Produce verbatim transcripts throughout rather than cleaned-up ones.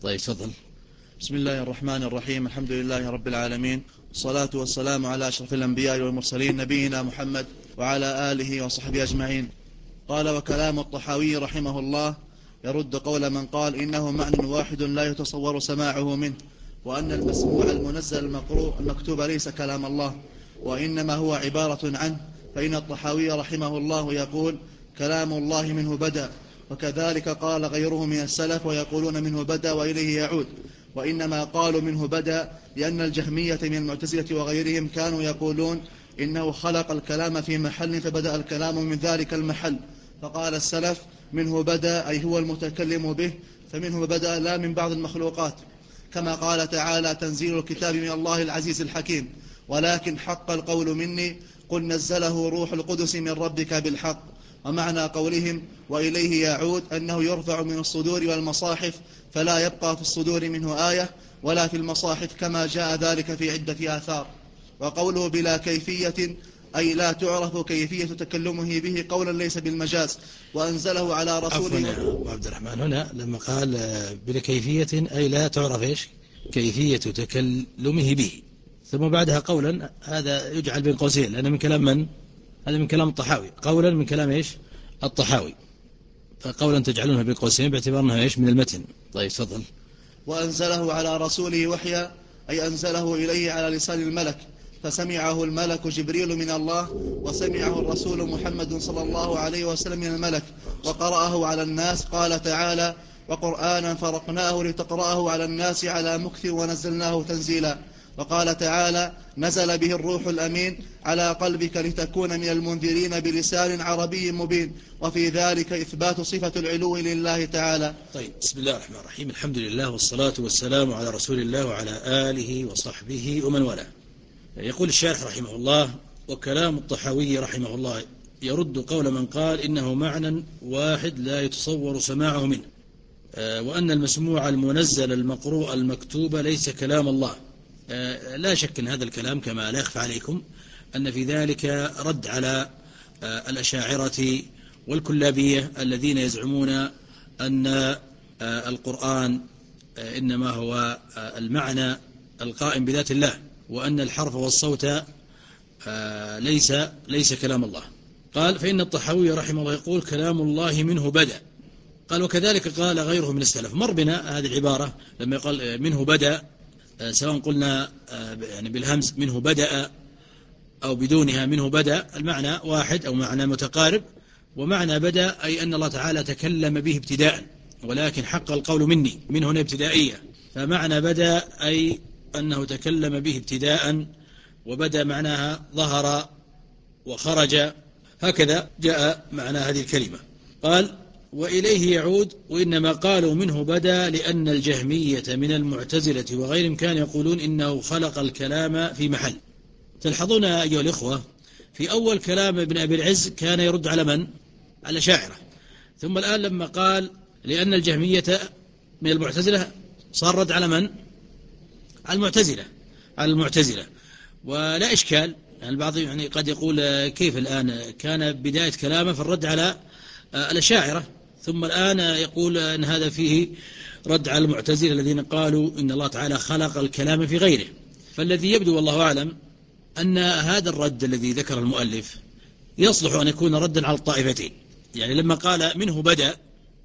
طيب تفضل. بسم الله الرحمن الرحيم. الحمد لله رب العالمين، والصلاة والسلام على أشرف الأنبياء والمرسلين نبينا محمد وعلى آله وصحبه أجمعين. قال: وكلام الطحاوي رحمه الله يرد قول من قال إنه معنى واحد لا يتصور سماعه منه، وأن المسموع المنزل المقروء المكتوب ليس كلام الله وإنما هو عبارة عنه. فإن الطحاوي رحمه الله يقول: كلام الله منه بدأ، وكذلك قال غيره من السلف ويقولون منه بدأ وإليه يعود. وإنما قالوا منه بدأ لأن الجهمية من المعتزلة وغيرهم كانوا يقولون إنه خلق الكلام في محل فبدأ الكلام من ذلك المحل، فقال السلف: منه بدأ أي هو المتكلم به، فمنه بدأ لا من بعض المخلوقات، كما قال تعالى: تنزيل الكتاب من الله العزيز الحكيم. ولكن حق القول مني، قل نزله روح القدس من ربك بالحق. ومعنى قولهم وإليه يعود أنه يرفع من الصدور والمصاحف، فلا يبقى في الصدور منه آية ولا في المصاحف، كما جاء ذلك في عدة آثار. وقوله بلا كيفية أي لا تعرف كيفية تكلمه به قولا ليس بالمجاز، وأنزله على رسوله. عفوا يا أبو عبد الرحمن، هنا لما قال بلا كيفية أي لا تعرف إيش كيفية تكلمه به، ثم بعدها قولا، هذا يجعل بين قوسين لأنه من كلام من؟ هذا من كلام الطحاوي، قولا من كلام إيش؟ الطحاوي، فقولا تجعلونها بين قوسين باعتبار أنها إيش؟ من المتن. طيب تفضل. وأنزله على رسوله وحيا أي أنزله إليه على لسان الملك، فسمعه الملك جبريل من الله، وسمعه الرسول محمد صلى الله عليه وسلم من الملك، وقرأه على الناس. قال تعالى: وقرآنا فرقناه لتقرأه على الناس على مكث ونزلناه تنزيلا. وقال تعالى: نزل به الروح الأمين على قلبك لتكون من المنذرين بلسان عربي مبين. وفي ذلك إثبات صفة العلو لله تعالى. طيب، بسم الله الرحمن الرحيم. الحمد لله والصلاة والسلام على رسول الله وعلى آله وصحبه ومن والاه. يقول الشارح رحمه الله: وكلام الطحاوي رحمه الله يرد قول من قال إنه معنى واحد لا يتصور سماعه منه، وأن المسموع المنزل المقروء المكتوب ليس كلام الله. لا شك أن هذا الكلام كما لا يخفى عليكم أن في ذلك رد على الأشاعرة والكلابية الذين يزعمون أن القرآن إنما هو المعنى القائم بذات الله، وأن الحرف والصوت ليس ليس كلام الله. قال: فإن الطحاوي رحمه الله يقول كلام الله منه بدأ. قال: وكذلك قال غيره من السلف. مر بنا هذه العبارة لما يقال منه بدأ، سواء قلنا يعني بالهمز منه بدأ أو بدونها منه بدأ، المعنى واحد أو معنى متقارب. ومعنى بدأ أي أن الله تعالى تكلم به ابتداء، ولكن حق القول مني، من هنا ابتدائية، فمعنى بدأ أي أنه تكلم به ابتداء، وبدأ معناها ظهر وخرج، هكذا جاء معنى هذه الكلمة. قال: وإليه يعود. وإنما قالوا منه بدأ لأن الجهمية من المعتزلة وغيرهم كانوا يقولون إنه خلق الكلام في محل. تلحظون أيها الإخوة في أول كلام ابن أبي العز كان يرد على من؟ على شاعرة، ثم الآن لما قال لأن الجهمية من المعتزلة صار رد على من؟ على المعتزلة على المعتزلة ولا إشكال. يعني البعض يعني قد يقول كيف الآن كان بداية كلامه في الرد على الأشاعرة، ثم الآن يقول أن هذا فيه رد على المعتزلة الذين قالوا إن الله تعالى خلق الكلام في غيره. فالذي يبدو والله أعلم أن هذا الرد الذي ذكر المؤلف يصلح أن يكون ردا على الطائفتين. يعني لما قال منه بدأ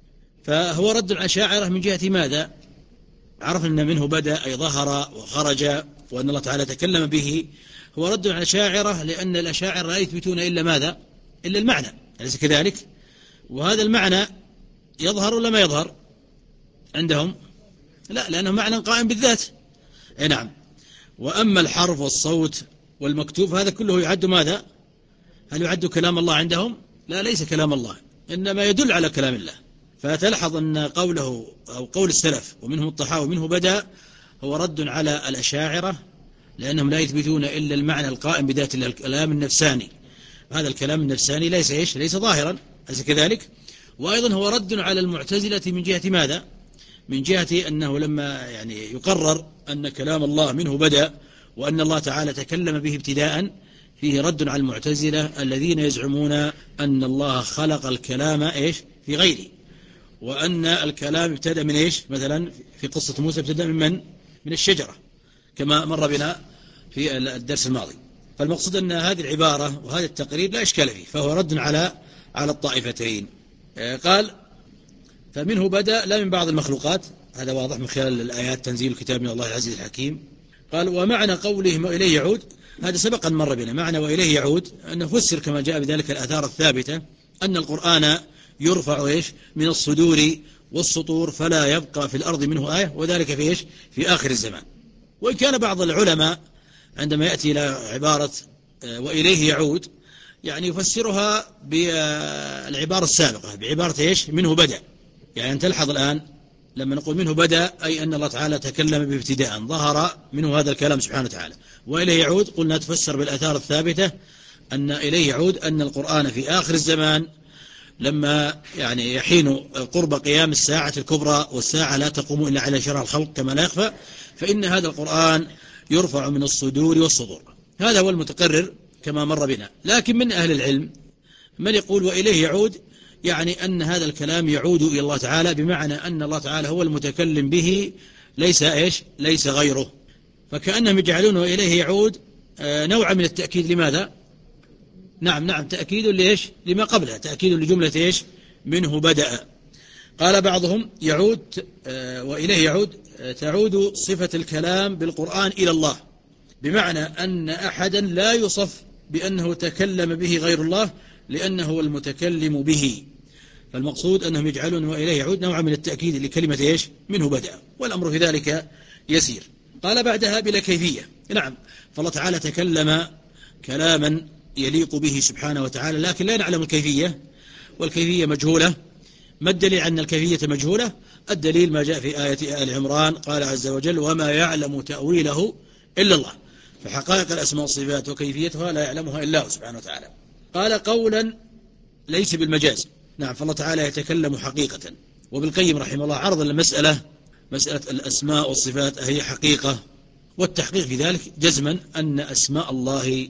فهو رد على الأشاعرة من جهة ماذا؟ عرفنا أن منه بدأ أي ظهر وخرج، وأن الله تعالى تكلم به. هو رد على الأشاعرة لأن الأشاعرة لا يثبتون إلا ماذا؟ إلا المعنى، أليس كذلك؟ وهذا المعنى يظهر ولا ما يظهر عندهم؟ لا، لأنه معنى قائم بالذات. أي نعم. وأما الحرف والصوت والمكتوب هذا كله يعد ماذا؟ هل يعد كلام الله عندهم؟ لا، ليس كلام الله، إنما يدل على كلام الله. فتلحظ أن قوله أو قول السلف ومنهم الطحاوي منه بدأ هو رد على الأشاعرة لأنهم لا يثبتون إلا المعنى القائم بذات الله، الكلام النفساني. هذا الكلام النفساني ليس إيش؟ ليس ظاهرا، أليس كذلك؟ وأيضا هو رد على المعتزلة من جهة ماذا؟ من جهة أنه لما يعني يقرر أن كلام الله منه بدأ وأن الله تعالى تكلم به ابتداء، فيه رد على المعتزلة الذين يزعمون أن الله خلق الكلام إيش؟ في غيره. وأن الكلام ابتدأ من إيش؟ مثلا في قصة موسى ابتدأ من من؟ من الشجرة كما مر بنا في الدرس الماضي. فالمقصود أن هذه العبارة وهذا التقرير لا إشكال فيه، فهو رد على على الطائفتين. قال فمنه بدأ لا من بعض المخلوقات، هذا واضح من خلال الآيات تنزيل الكتاب من الله العزيز الحكيم. قال ومعنى قولهم وإليه يعود، هذا سبق أن مر بنا. معنى وإليه يعود أنه فسر كما جاء بذلك الآثار الثابتة أن القرآن يرفع إيش؟ من الصدور والسطور فلا يبقى في الأرض منه آية، وذلك في إيش؟ في آخر الزمان. وإن كان بعض العلماء عندما يأتي إلى عبارة وإليه يعود يعني يفسرها بالعبارة السابقة بعبارة إيش؟ منه بدأ. يعني أن تلحظ الآن لما نقول منه بدأ أي أن الله تعالى تكلم بابتداء ظهر منه هذا الكلام سبحانه وتعالى. وإليه يعود قلنا تفسر بالآثار الثابتة أن إليه يعود أن القرآن في آخر الزمان لما يعني يحين قرب قيام الساعة الكبرى والساعة لا تقوم إلا على شرع الخلق كما لا يخفى، فإن هذا القرآن يرفع من الصدور والصدور. هذا هو المتقرر كما مر بنا. لكن من أهل العلم من يقول وإليه يعود يعني أن هذا الكلام يعود إلى الله تعالى، بمعنى أن الله تعالى هو المتكلم به ليس إيش؟ ليس غيره. فكأنهم يجعلونه إليه يعود نوع من التأكيد. لماذا؟ نعم نعم تأكيد ليش؟ لما قبلها، تأكيد لجملة إيش؟ منه بدأ. قال بعضهم يعود وإليه يعود تعود صفة الكلام بالقرآن إلى الله، بمعنى أن أحدا لا يصف بأنه تكلم به غير الله لأنه المتكلم به. فالمقصود أنهم يجعلون وإليه يعود نوع من التأكيد لكلمة إيش؟ منه بدأ، والأمر في ذلك يسير. قال بعدها بلا كيفية. نعم فالله تعالى تكلم كلاما يليق به سبحانه وتعالى، لكن لا نعلم الكيفية، والكيفية مجهولة. ما الدليل أن الكيفية مجهولة؟ الدليل ما جاء في آية آل عمران قال عز وجل وما يعلم تأويله إلا الله. فحقائق الأسماء والصفات وكيفيتها لا يعلمها إلا الله سبحانه وتعالى. قال قولا ليس بالمجاز. نعم فالله تعالى يتكلم حقيقة. وابن القيم رحمه الله عرض المسألة مسألة الأسماء والصفات هي حقيقة، والتحقيق في ذلك جزما أن أسماء الله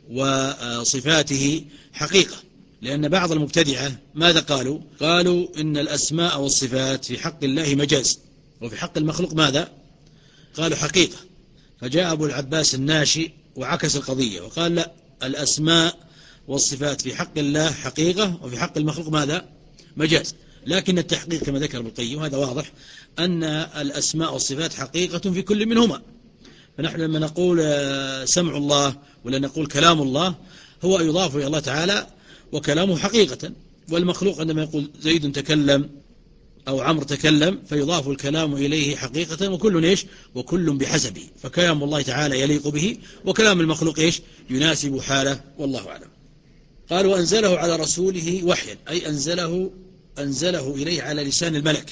وصفاته حقيقة. لأن بعض المبتدعة ماذا قالوا؟ قالوا إن الأسماء والصفات في حق الله مجاز، وفي حق المخلوق ماذا؟ قالوا حقيقة. فجاء أبو العباس الناشي وعكس القضية وقال لا، الأسماء والصفات في حق الله حقيقة، وفي حق المخلوق ماذا؟ مجاز. لكن التحقيق كما ذكر ابن القيم وهذا واضح أن الأسماء والصفات حقيقة في كل منهما. فنحن لما نقول سمع الله ولا نقول كلام الله هو يضاف إلى الله تعالى وكلامه حقيقة، والمخلوق عندما يقول زيد تكلم أو عمرو تكلم فيضاف الكلام إليه حقيقة، وكل إيش؟ وكل بحسبه. فكلام الله تعالى يليق به، وكلام المخلوق إيش؟ يناسب حاله، والله أعلم. قال وأنزله على رسوله وحيا، أي أنزله أنزله إليه على لسان الملك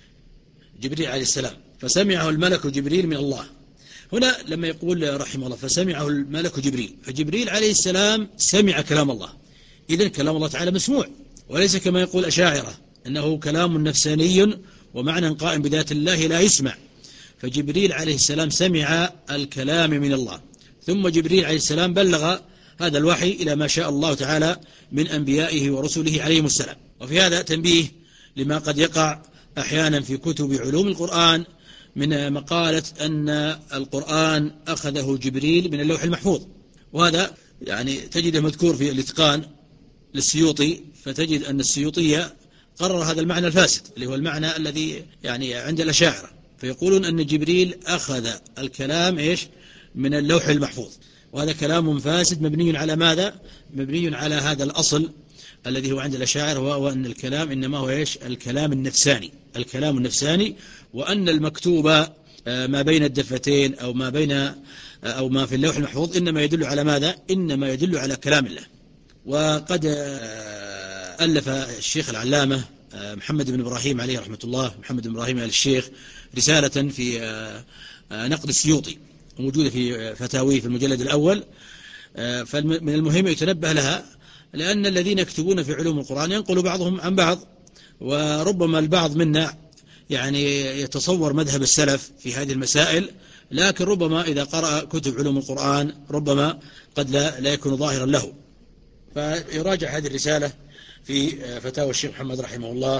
جبريل عليه السلام، فسمعه الملك جبريل من الله. هنا لما يقول رحمه الله فسمعه الملك جبريل، فجبريل عليه السلام سمع كلام الله، إذن كلام الله تعالى مسموع، وليس كما يقول أشاعرة أنه كلام نفساني ومعنى قائم بذات الله لا يسمع. فجبريل عليه السلام سمع الكلام من الله، ثم جبريل عليه السلام بلغ هذا الوحي إلى ما شاء الله تعالى من أنبيائه ورسله عليهم السلام. وفي هذا تنبيه لما قد يقع أحيانا في كتب علوم القرآن من مقالة أن القرآن أخذه جبريل من اللوح المحفوظ، وهذا يعني تجده مذكور في الإتقان للسيوطي، فتجد أن السيوطية قرر هذا المعنى الفاسد اللي هو المعنى الذي يعني عند الأشاعرة، فيقولون أن جبريل أخذ الكلام إيش؟ من اللوح المحفوظ، وهذا كلام فاسد مبني على ماذا؟ مبني على هذا الأصل الذي هو عند الأشاعرة، وهو أن الكلام إنما هو إيش؟ الكلام النفساني، الكلام النفساني، وأن المكتوب ما بين الدفتين أو ما بين أو ما في اللوح المحفوظ إنما يدل على ماذا؟ إنما يدل على كلام الله. وقد ألف الشيخ العلامة محمد بن إبراهيم عليه رحمة الله، محمد بن إبراهيم آل الشيخ، رسالة في نقد السيوطي وموجودة في فتاويه في المجلد الأول، فمن المهم يتنبه لها، لأن الذين يكتبون في علوم القرآن ينقل بعضهم عن بعض، وربما البعض منا يعني يتصور مذهب السلف في هذه المسائل، لكن ربما إذا قرأ كتب علوم القرآن ربما قد لا, لا يكون ظاهرا له. فيراجع هذه الرسالة في فتاوى الشيخ محمد رحمه الله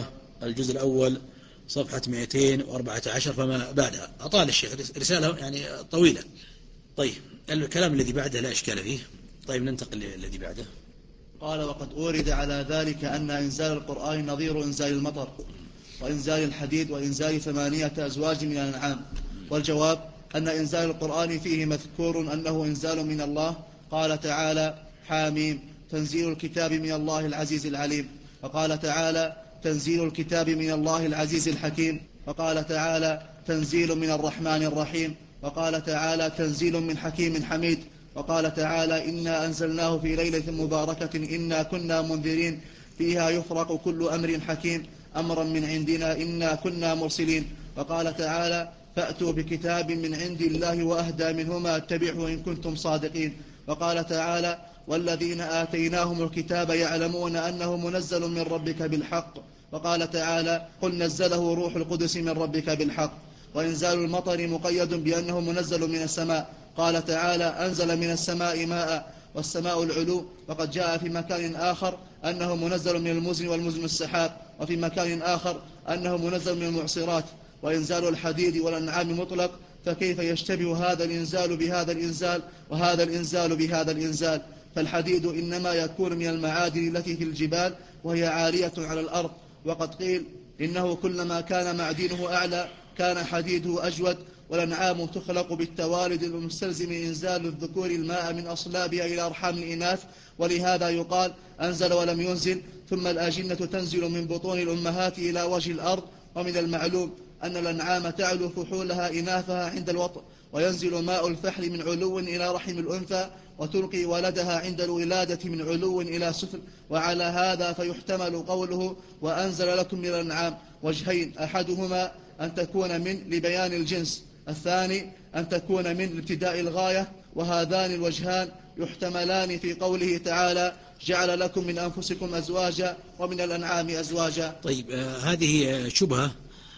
الجزء الأول صفحة مئتين وأربعة عشر فما بعدها. أطال الشيخ رسالة يعني طويلة. طيب الكلام الذي بعده لا إشكال فيه. طيب ننتقل للذي بعده. قال وقد أورد على ذلك أن إنزال القرآن نظير إنزال المطر وإنزال الحديد وإنزال ثمانية أزواج من الأنعام. والجواب أن إنزال القرآن فيه مذكور أنه إنزال من الله. قال تعالى حاميم تنزيل الكتاب من الله العزيز العليم. وقال تعالى تنزيل الكتاب من الله العزيز الحكيم. وقال تعالى تنزيل من الرحمن الرحيم. وقال تعالى تنزيل من حكيم حميد. وقال تعالى إنا أنزلناه في ليلة مباركة إنا كنا منذرين فيها يفرق كل أمر حكيم أمرا من عندنا إنا كنا مرسلين. وقال تعالى فأتوا بكتاب من عند الله وأهدى منهما اتبعه إن كنتم صادقين. وقال تعالى والذين آتيناهم الكتاب يعلمون أنه منزل من ربك بالحق. وقال تعالى قل نزله روح القدس من ربك بالحق. وإنزال المطر مقيد بأنه منزل من السماء. قال تعالى أنزل من السماء ماء والسماء العلو. وقد جاء في مكان آخر أنه منزل من المزن والمزن السحاب. وفي مكان آخر أنه منزل من المعصرات. وإنزال الحديد والأنعام مطلق فكيف يشتبه هذا الإنزال بهذا الإنزال وهذا الإنزال بهذا الإنزال؟ فالحديد إنما يكون من المعادن التي في الجبال وهي عالية على الأرض. وقد قيل إنه كلما كان معدنه أعلى كان حديده أجود. والأنعام تخلق بالتوالد المستلزم إنزال الذكور الماء من أصلابها إلى أرحام الإناث. ولهذا يقال أنزل ولم ينزل. ثم الأجنة تنزل من بطون الأمهات إلى وجه الأرض. ومن المعلوم أن الأنعام تعلو فحولها إناثها عند الوطء وينزل ماء الفحل من علو إلى رحم الأنثى وتلقي ولدها عند الولادة من علو إلى سفل. وعلى هذا فيحتمل قوله وأنزل لكم من الأنعام وجهين أحدهما أن تكون من لبيان الجنس الثاني أن تكون من لابتداء الغاية. وهذان الوجهان يحتملان في قوله تعالى جعل لكم من أنفسكم أزواجا ومن الأنعام أزواجا. طيب آه هذه شبهة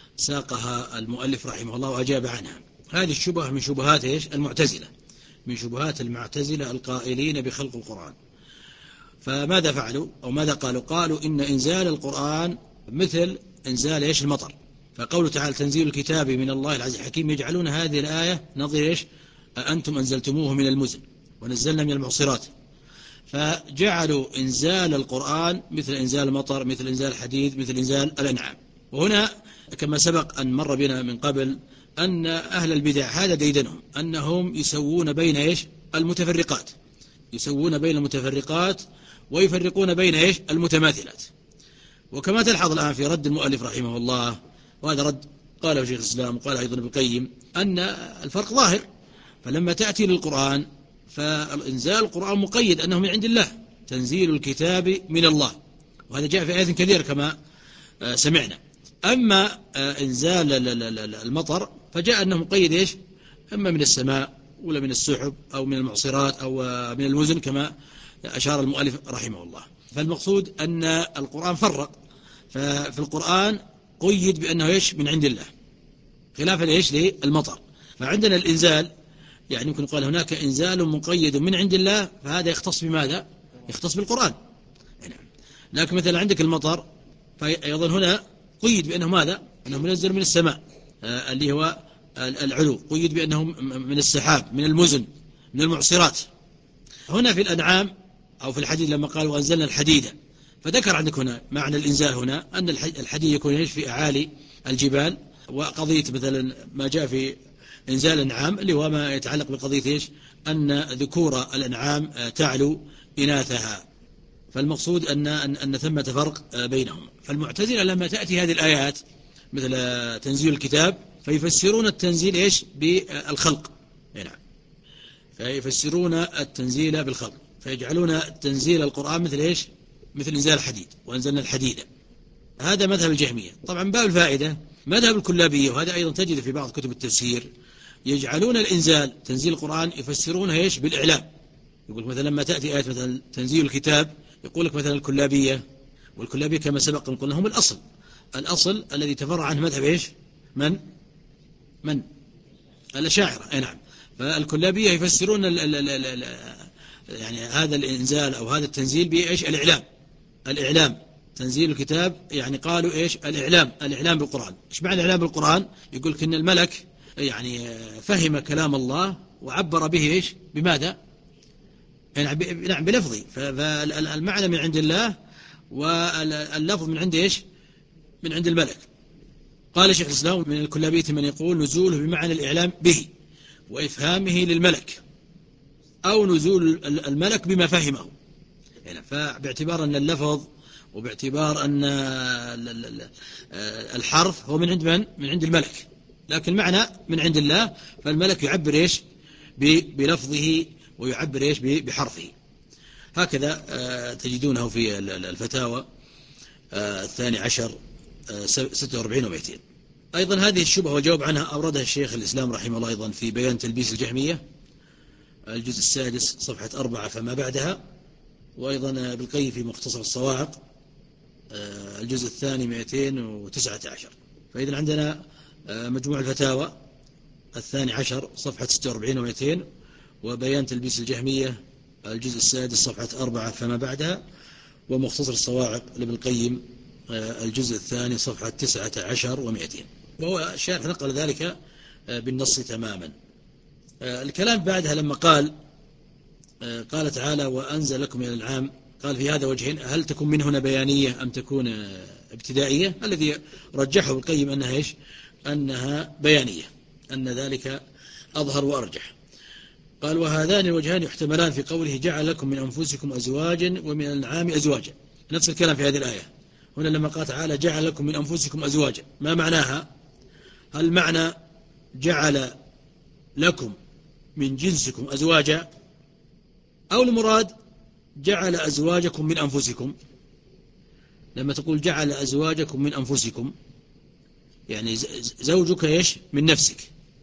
ساقها المؤلف رحمه الله وأجاب عنها. هذه الشبهة من شبهات إيش؟ المعتزلة، من شبهات المعتزلة القائلين بخلق القرآن. فماذا فعلوا أو ماذا قالوا؟ قالوا إن إنزال القرآن مثل إنزال إيش؟ المطر. فقوله تعالى تنزيل الكتاب من الله العزيز الحكيم يجعلون هذه الآية نظير إيش؟ أأنتم أنزلتموه من المزن ونزلنا من المعصرات. فجعلوا إنزال القرآن مثل إنزال المطر، مثل إنزال الحديد، مثل إنزال الأنعام. وهنا كما سبق أن مر بنا من قبل أن أهل البدع هذا ديدنهم أنهم يسوون بين إيش؟ المتفرقات، يسوون بين المتفرقات ويفرقون بين إيش؟ المتماثلات. وكما تلحظ الآن في رد المؤلف رحمه الله، وهذا رد قاله شيخ الإسلام وقال أيضا ابن القيم، أن الفرق ظاهر. فلما تأتي للقرآن فإنزال القرآن مقيد أنه من عند الله، تنزيل الكتاب من الله، وهذا جاء في آيات كثيرة كما سمعنا. أما إنزال المطر فجاء أنه مقيد إيش؟ أما من السماء ولا من السحب أو من المعصرات أو من المزن كما أشار المؤلف رحمه الله. فالمقصود أن القرآن فرق، ففي القرآن قيد بأنه إيش؟ من عند الله، خلافا إيش؟ للمطر. فعندنا الإنزال يعني يمكن قال هناك إنزال مقيد من عند الله، فهذا يختص بماذا؟ يختص بالقرآن. لكن مثلا عندك المطر فأيضا هنا قيد بأنه ماذا؟ أنه منزل من السماء آه اللي هو العلو، قيد بأنه من السحاب، من المزن، من المعصرات. هنا في الأنعام أو في الحديد لما قال وأنزلنا الحديد، فذكر عندك هنا معنى الإنزال هنا أن الحديد يكون في أعالي الجبال. وقضية مثلا ما جاء في إنزال الأنعام اللي هو ما يتعلق بقضية إيش؟ أن ذكور الأنعام تعلو إناثها. فالمقصود أن, أن, أن ثمة فرق بينهم. فالمعتزلة لما تأتي هذه الآيات مثل تنزيل الكتاب فيفسرون التنزيل إيش؟ بالخلق. نعم، فيفسرون التنزيل بالخلق، فيجعلون تنزيل القرآن مثل إيش؟ مثل إنزال الحديد، وأنزلنا الحديد. هذا مذهب الجهمية. طبعا باب الفائدة مذهب الكلابية، وهذا أيضا تجد في بعض كتب التفسير، يجعلون الإنزال تنزيل القرآن يفسرونه إيش؟ بالإعلام. يقول مثلا لما تأتي آية مثلا تنزيل الكتاب يقول لك مثلا الكلابية، والكلابية كما سبق قلنا هم الأصل، الأصل الذي تفرع عنه مذهب إيش؟ من؟ من؟ الأشاعرة. أي نعم. فالكلابية يفسرون ال ال ال ال يعني هذا الإنزال أو هذا التنزيل بإيش؟ الإعلام، الإعلام تنزيل الكتاب يعني قالوا إيش الإعلام الإعلام بالقرآن. إيش معنى الإعلام بالقرآن؟ يقول إن الملك يعني فهم كلام الله وعبر به إيش بماذا؟ نعم بلفظي. فالمعنى من عند الله واللفظ من عند إيش؟ من عند الملك. قال شيخ الإسلام من الكلابية من يقول نزوله بمعنى الإعلام به وإفهامه للملك أو نزول الملك بما فهمه. يعني فباعتبار أن اللفظ وباعتبار أن الحرف هو من عند من؟ من عند الملك، لكن المعنى من عند الله، فالملك يعبر إيش بلفظه ويعبر إيش بحرفه. هكذا تجدونه في الفتاوى الثاني عشر ستة وأربعين ومئتين. أيضا هذه الشبهة وجواب عنها أوردها الشيخ الإسلام رحمه الله أيضا في بيان تلبيس الجهمية الجزء السادس صفحة أربعة فما بعدها، وأيضا بالقيم في مختصر الصواعق الجزء الثاني مئتين وتسعة عشر. فإذا عندنا مجموع الفتاوى الثاني عشر صفحة ستة وأربعين ومئتين، وبيان تلبيس الجهمية الجزء السادس صفحة أربعة فما بعدها، ومختصر الصواعق لابن القيم الجزء الثاني صفحة تسعة عشر ومئتين. وهو الشارح نقل ذلك بالنص تماما. الكلام بعدها لما قال قال تعالى وأنزل لكم من الأنعام، قال في هذا وجهين، هل تكون من هنا بيانية أم تكون ابتدائية؟ الذي رجحه القيم أنها إيش؟ أنها بيانية، أن ذلك أظهر وأرجح. قال وهذان الوجهان يحتملان في قوله جعل لكم من أنفسكم أزواجا ومن الأنعام أزواجا. نفس الكلام في هذه الآية هنا لما قال تعالى جعل لكم من أنفسكم أزواجا، ما معناها؟ هل معنى جعل لكم من جنسكم أزواجا، أو المراد جعل أزواجكم من أنفسكم؟ لما تقول جعل أزواجكم من أنفسكم يعني زوجك إيش من نفسك،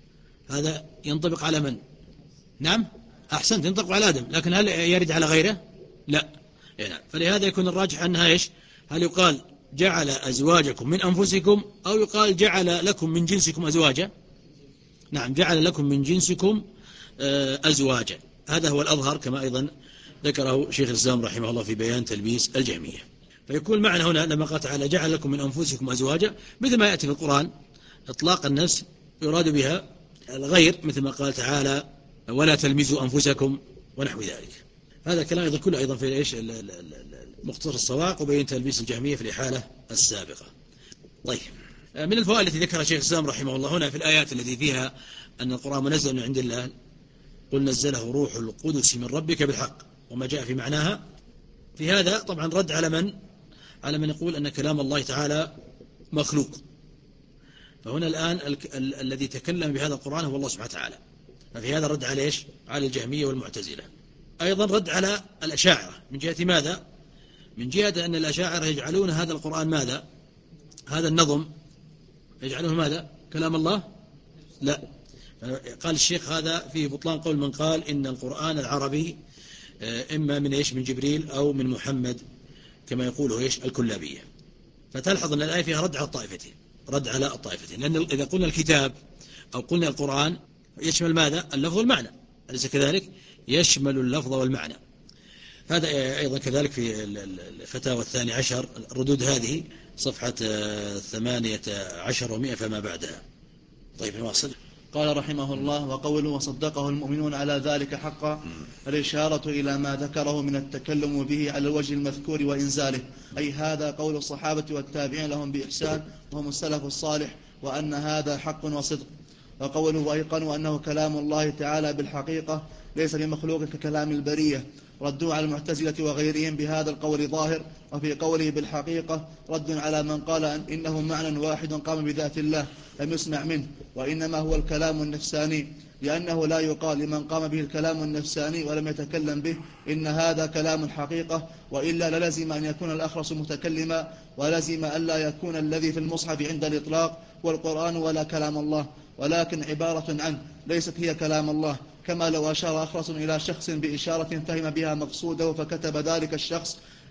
هذا ينطبق على من؟ نعم أحسنت، ينطبق على آدم، لكن هل يرد على غيره؟ لا. يعني فلهذا يكون الراجح أنها إيش؟ هل يقال جعل أزواجكم من أنفسكم أو يقال جعل لكم من جنسكم أزواجا؟ نعم جعل لكم من جنسكم أزواجا، هذا هو الأظهر كما أيضا ذكره شيخ الإسلام رحمه الله في بيان تلبيس الجهمية. فيكون معنى هنا لما قال تعالى جعل لكم من أنفسكم أزواجا مثل ما يأتي في القرآن إطلاق النفس يراد بها الغير، مثل ما قال تعالى ولا تلمزوا أنفسكم ونحو ذلك. هذا الكلام أيضا كله أيضا في إيش مختصر الصواعق وبين تلبيس الجهمية في الإحالة السابقة. طيب من الفوائد التي ذكرها شيخ الإسلام رحمه الله هنا في الآيات التي فيها أن القرآن منزل من عند الله، قل نزله روح القدس من ربك بالحق وما جاء في معناها. في هذا طبعا رد على من على من يقول أن كلام الله تعالى مخلوق. فهنا الآن ال ال الذي تكلم بهذا القرآن هو الله سبحانه وتعالى، ففي هذا رد على إيش؟ على الجهمية والمعتزلة. أيضا رد على الأشاعرة من جهة ماذا؟ من جهة أن الأشاعرة يجعلون هذا القرآن ماذا؟ هذا النظم يجعلونه ماذا؟ كلام الله؟ لا. قال الشيخ هذا فيه بطلان قول من قال إن القرآن العربي إما من إيش؟ من جبريل أو من محمد كما يقوله إيش؟ الكلابية. فتلحظ أن الآية فيها رد على الطائفتين، رد على الطائفتين، لأن إذا قلنا الكتاب أو قلنا القرآن يشمل ماذا؟ اللفظ والمعنى، أليس كذلك؟ يشمل اللفظ والمعنى. هذا أيضا كذلك في الفتاوى الثاني عشر الردود هذه صفحة ثمانية عشر ومئة فما بعدها. طيب نواصل. قال رحمه الله وقوله وصدقه المؤمنون على ذلك حقا الإشارة إلى ما ذكره من التكلم به على الوجه المذكور وإنزاله، أي هذا قول الصحابة والتابعين لهم بإحسان وهم السلف الصالح، وأن هذا حق وصدق. وقوله وأيقنوا أنه كلام الله تعالى بالحقيقة ليس بمخلوق ككلام البرية، ردوا على المعتزلة وغيرهم بهذا القول ظاهر. وفي قوله بالحقيقة رد على من قال إنه معنى واحد قام بذات الله لم يسمع منه، وإنما هو الكلام النفساني، لأنه لا يقال لمن قام به الكلام النفساني ولم يتكلم به إن هذا كلام الحقيقة، وإلا للزم أن يكون الأخرس متكلما، ولزم ألا يكون الذي في المصحف عند الإطلاق والقرآن ولا كلام الله، ولكن عبارة عنه ليست هي كلام الله، كما لو أشار أخرس إلى شخص بإشارة فهم بها مقصوده فكتب ذلك الشخص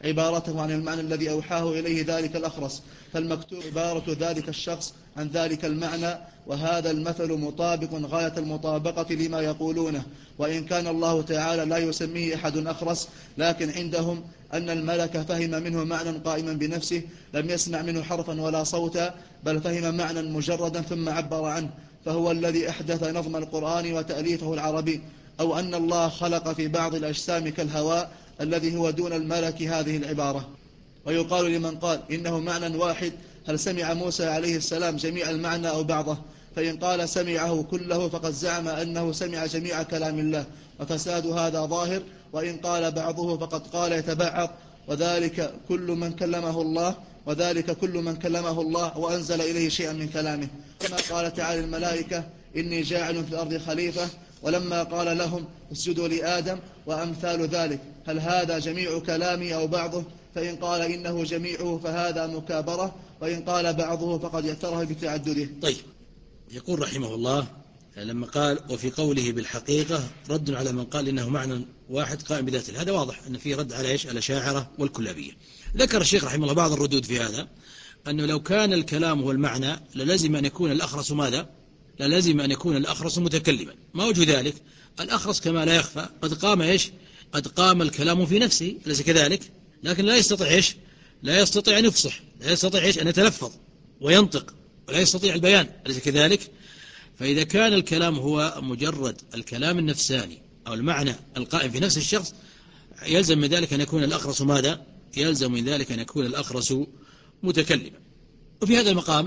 عبارته عن المعنى الذي أوحاه إليه ذلك الأخرس، فالمكتوب عبارة ذلك الشخص عن ذلك المعنى، وهذا المثل مطابق غاية المطابقة لما يقولونه، وإن كان الله تعالى لا يسميه أحد أخرس، لكن عندهم أن الملك فهم منه معنى قائما بنفسه، لم يسمع منه حرفا ولا صوتا، بل فهم معنى مجردا ثم عبر عنه، فهو الذي أحدث نظم القرآن وتأليفه العربي. أو أن الله خلق في بعض الأجسام كالهواء الذي هو دون الملك هذه العبارة. ويقال لمن قال إنه معنى واحد: هل سمع موسى عليه السلام جميع المعنى أو بعضه؟ فإن قال سمعه كله فقد زعم أنه سمع جميع كلام الله، وفساد هذا ظاهر. وإن قال بعضه فقد قال يتبعض، وذلك كل من كلمه الله وذلك كل من كلمه الله وأنزل إليه شيئا من كلامه، كما قال تعالى الملائكة: إني جاعل في الأرض خليفة، ولما قال لهم اسجدوا لآدم، وأمثال ذلك. هل هذا جميع كلامي أو بعضه؟ فإن قال إنه جميعه فهذا مكابرة، وإن قال بعضه فقد اعترف بتعدده. طيب، يقول رحمه الله لما قال وفي قوله بالحقيقة رد على من قال إنه معنى واحد قائم بذاته، هذا واضح أن فيه رد على إيش؟ الأشاعرة والكلابية. ذكر الشيخ رحمه الله بعض الردود في هذا، أنه لو كان الكلام هو المعنى للزم أن يكون الأخرس ماذا؟ للزم أن يكون الأخرس متكلما. ما وجه ذلك؟ الأخرس كما لا يخفى قد قام إيش؟ قد قام الكلام في نفسه، أليس كذلك؟ لكن لا يستطيع إيش؟ لا يستطيع أن يفصح، لا يستطيع إيش؟ أن يتلفظ وينطق، ولا يستطيع البيان، أليس كذلك؟ فإذا كان الكلام هو مجرد الكلام النفساني أو المعنى القائم في نفس الشخص، يلزم من ذلك أن يكون الأخرس ماذا؟ يلزم من ذلك أن يكون الأخرس متكلما. وفي هذا المقام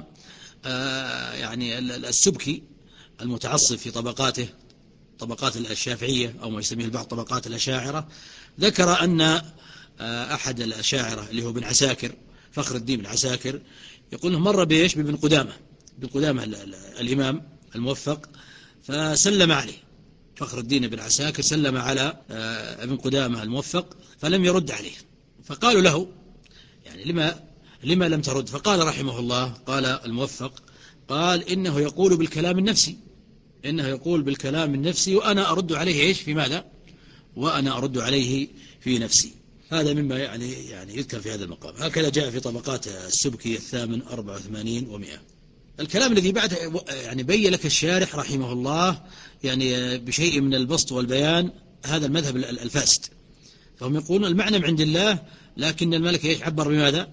آه يعني السبكي المتعصب في طبقاته، طبقات الشافعية أو ما يسميه البعض طبقات الأشاعرة، ذكر أن آه أحد الأشاعرة اللي هو بن عساكر، فخر الدين بن عساكر، يقول مر بإيش؟ بابن قدامة، ابن قدامة الإمام الموفق، فسلم عليه. فخر الدين بن عساكر سلم على آه ابن قدامة الموفق فلم يرد عليه، فقالوا له يعني لما لما لم ترد؟ فقال رحمه الله، قال الموفق، قال إنه يقول بالكلام النفسي، إنه يقول بالكلام النفسي وأنا أرد عليه إيش؟ في ماذا؟ وأنا أرد عليه في نفسي. هذا مما يعني يعني يذكر في هذا المقام. هكذا جاء في طبقات السبكي الثامن أربعة وثمانين ومئة. الكلام الذي بعد يعني بين لك الشارح رحمه الله يعني بشيء من البسط والبيان هذا المذهب الفاسد. فهم يقولون المعنى من عند الله، لكن الملك إيش؟ عبر بماذا؟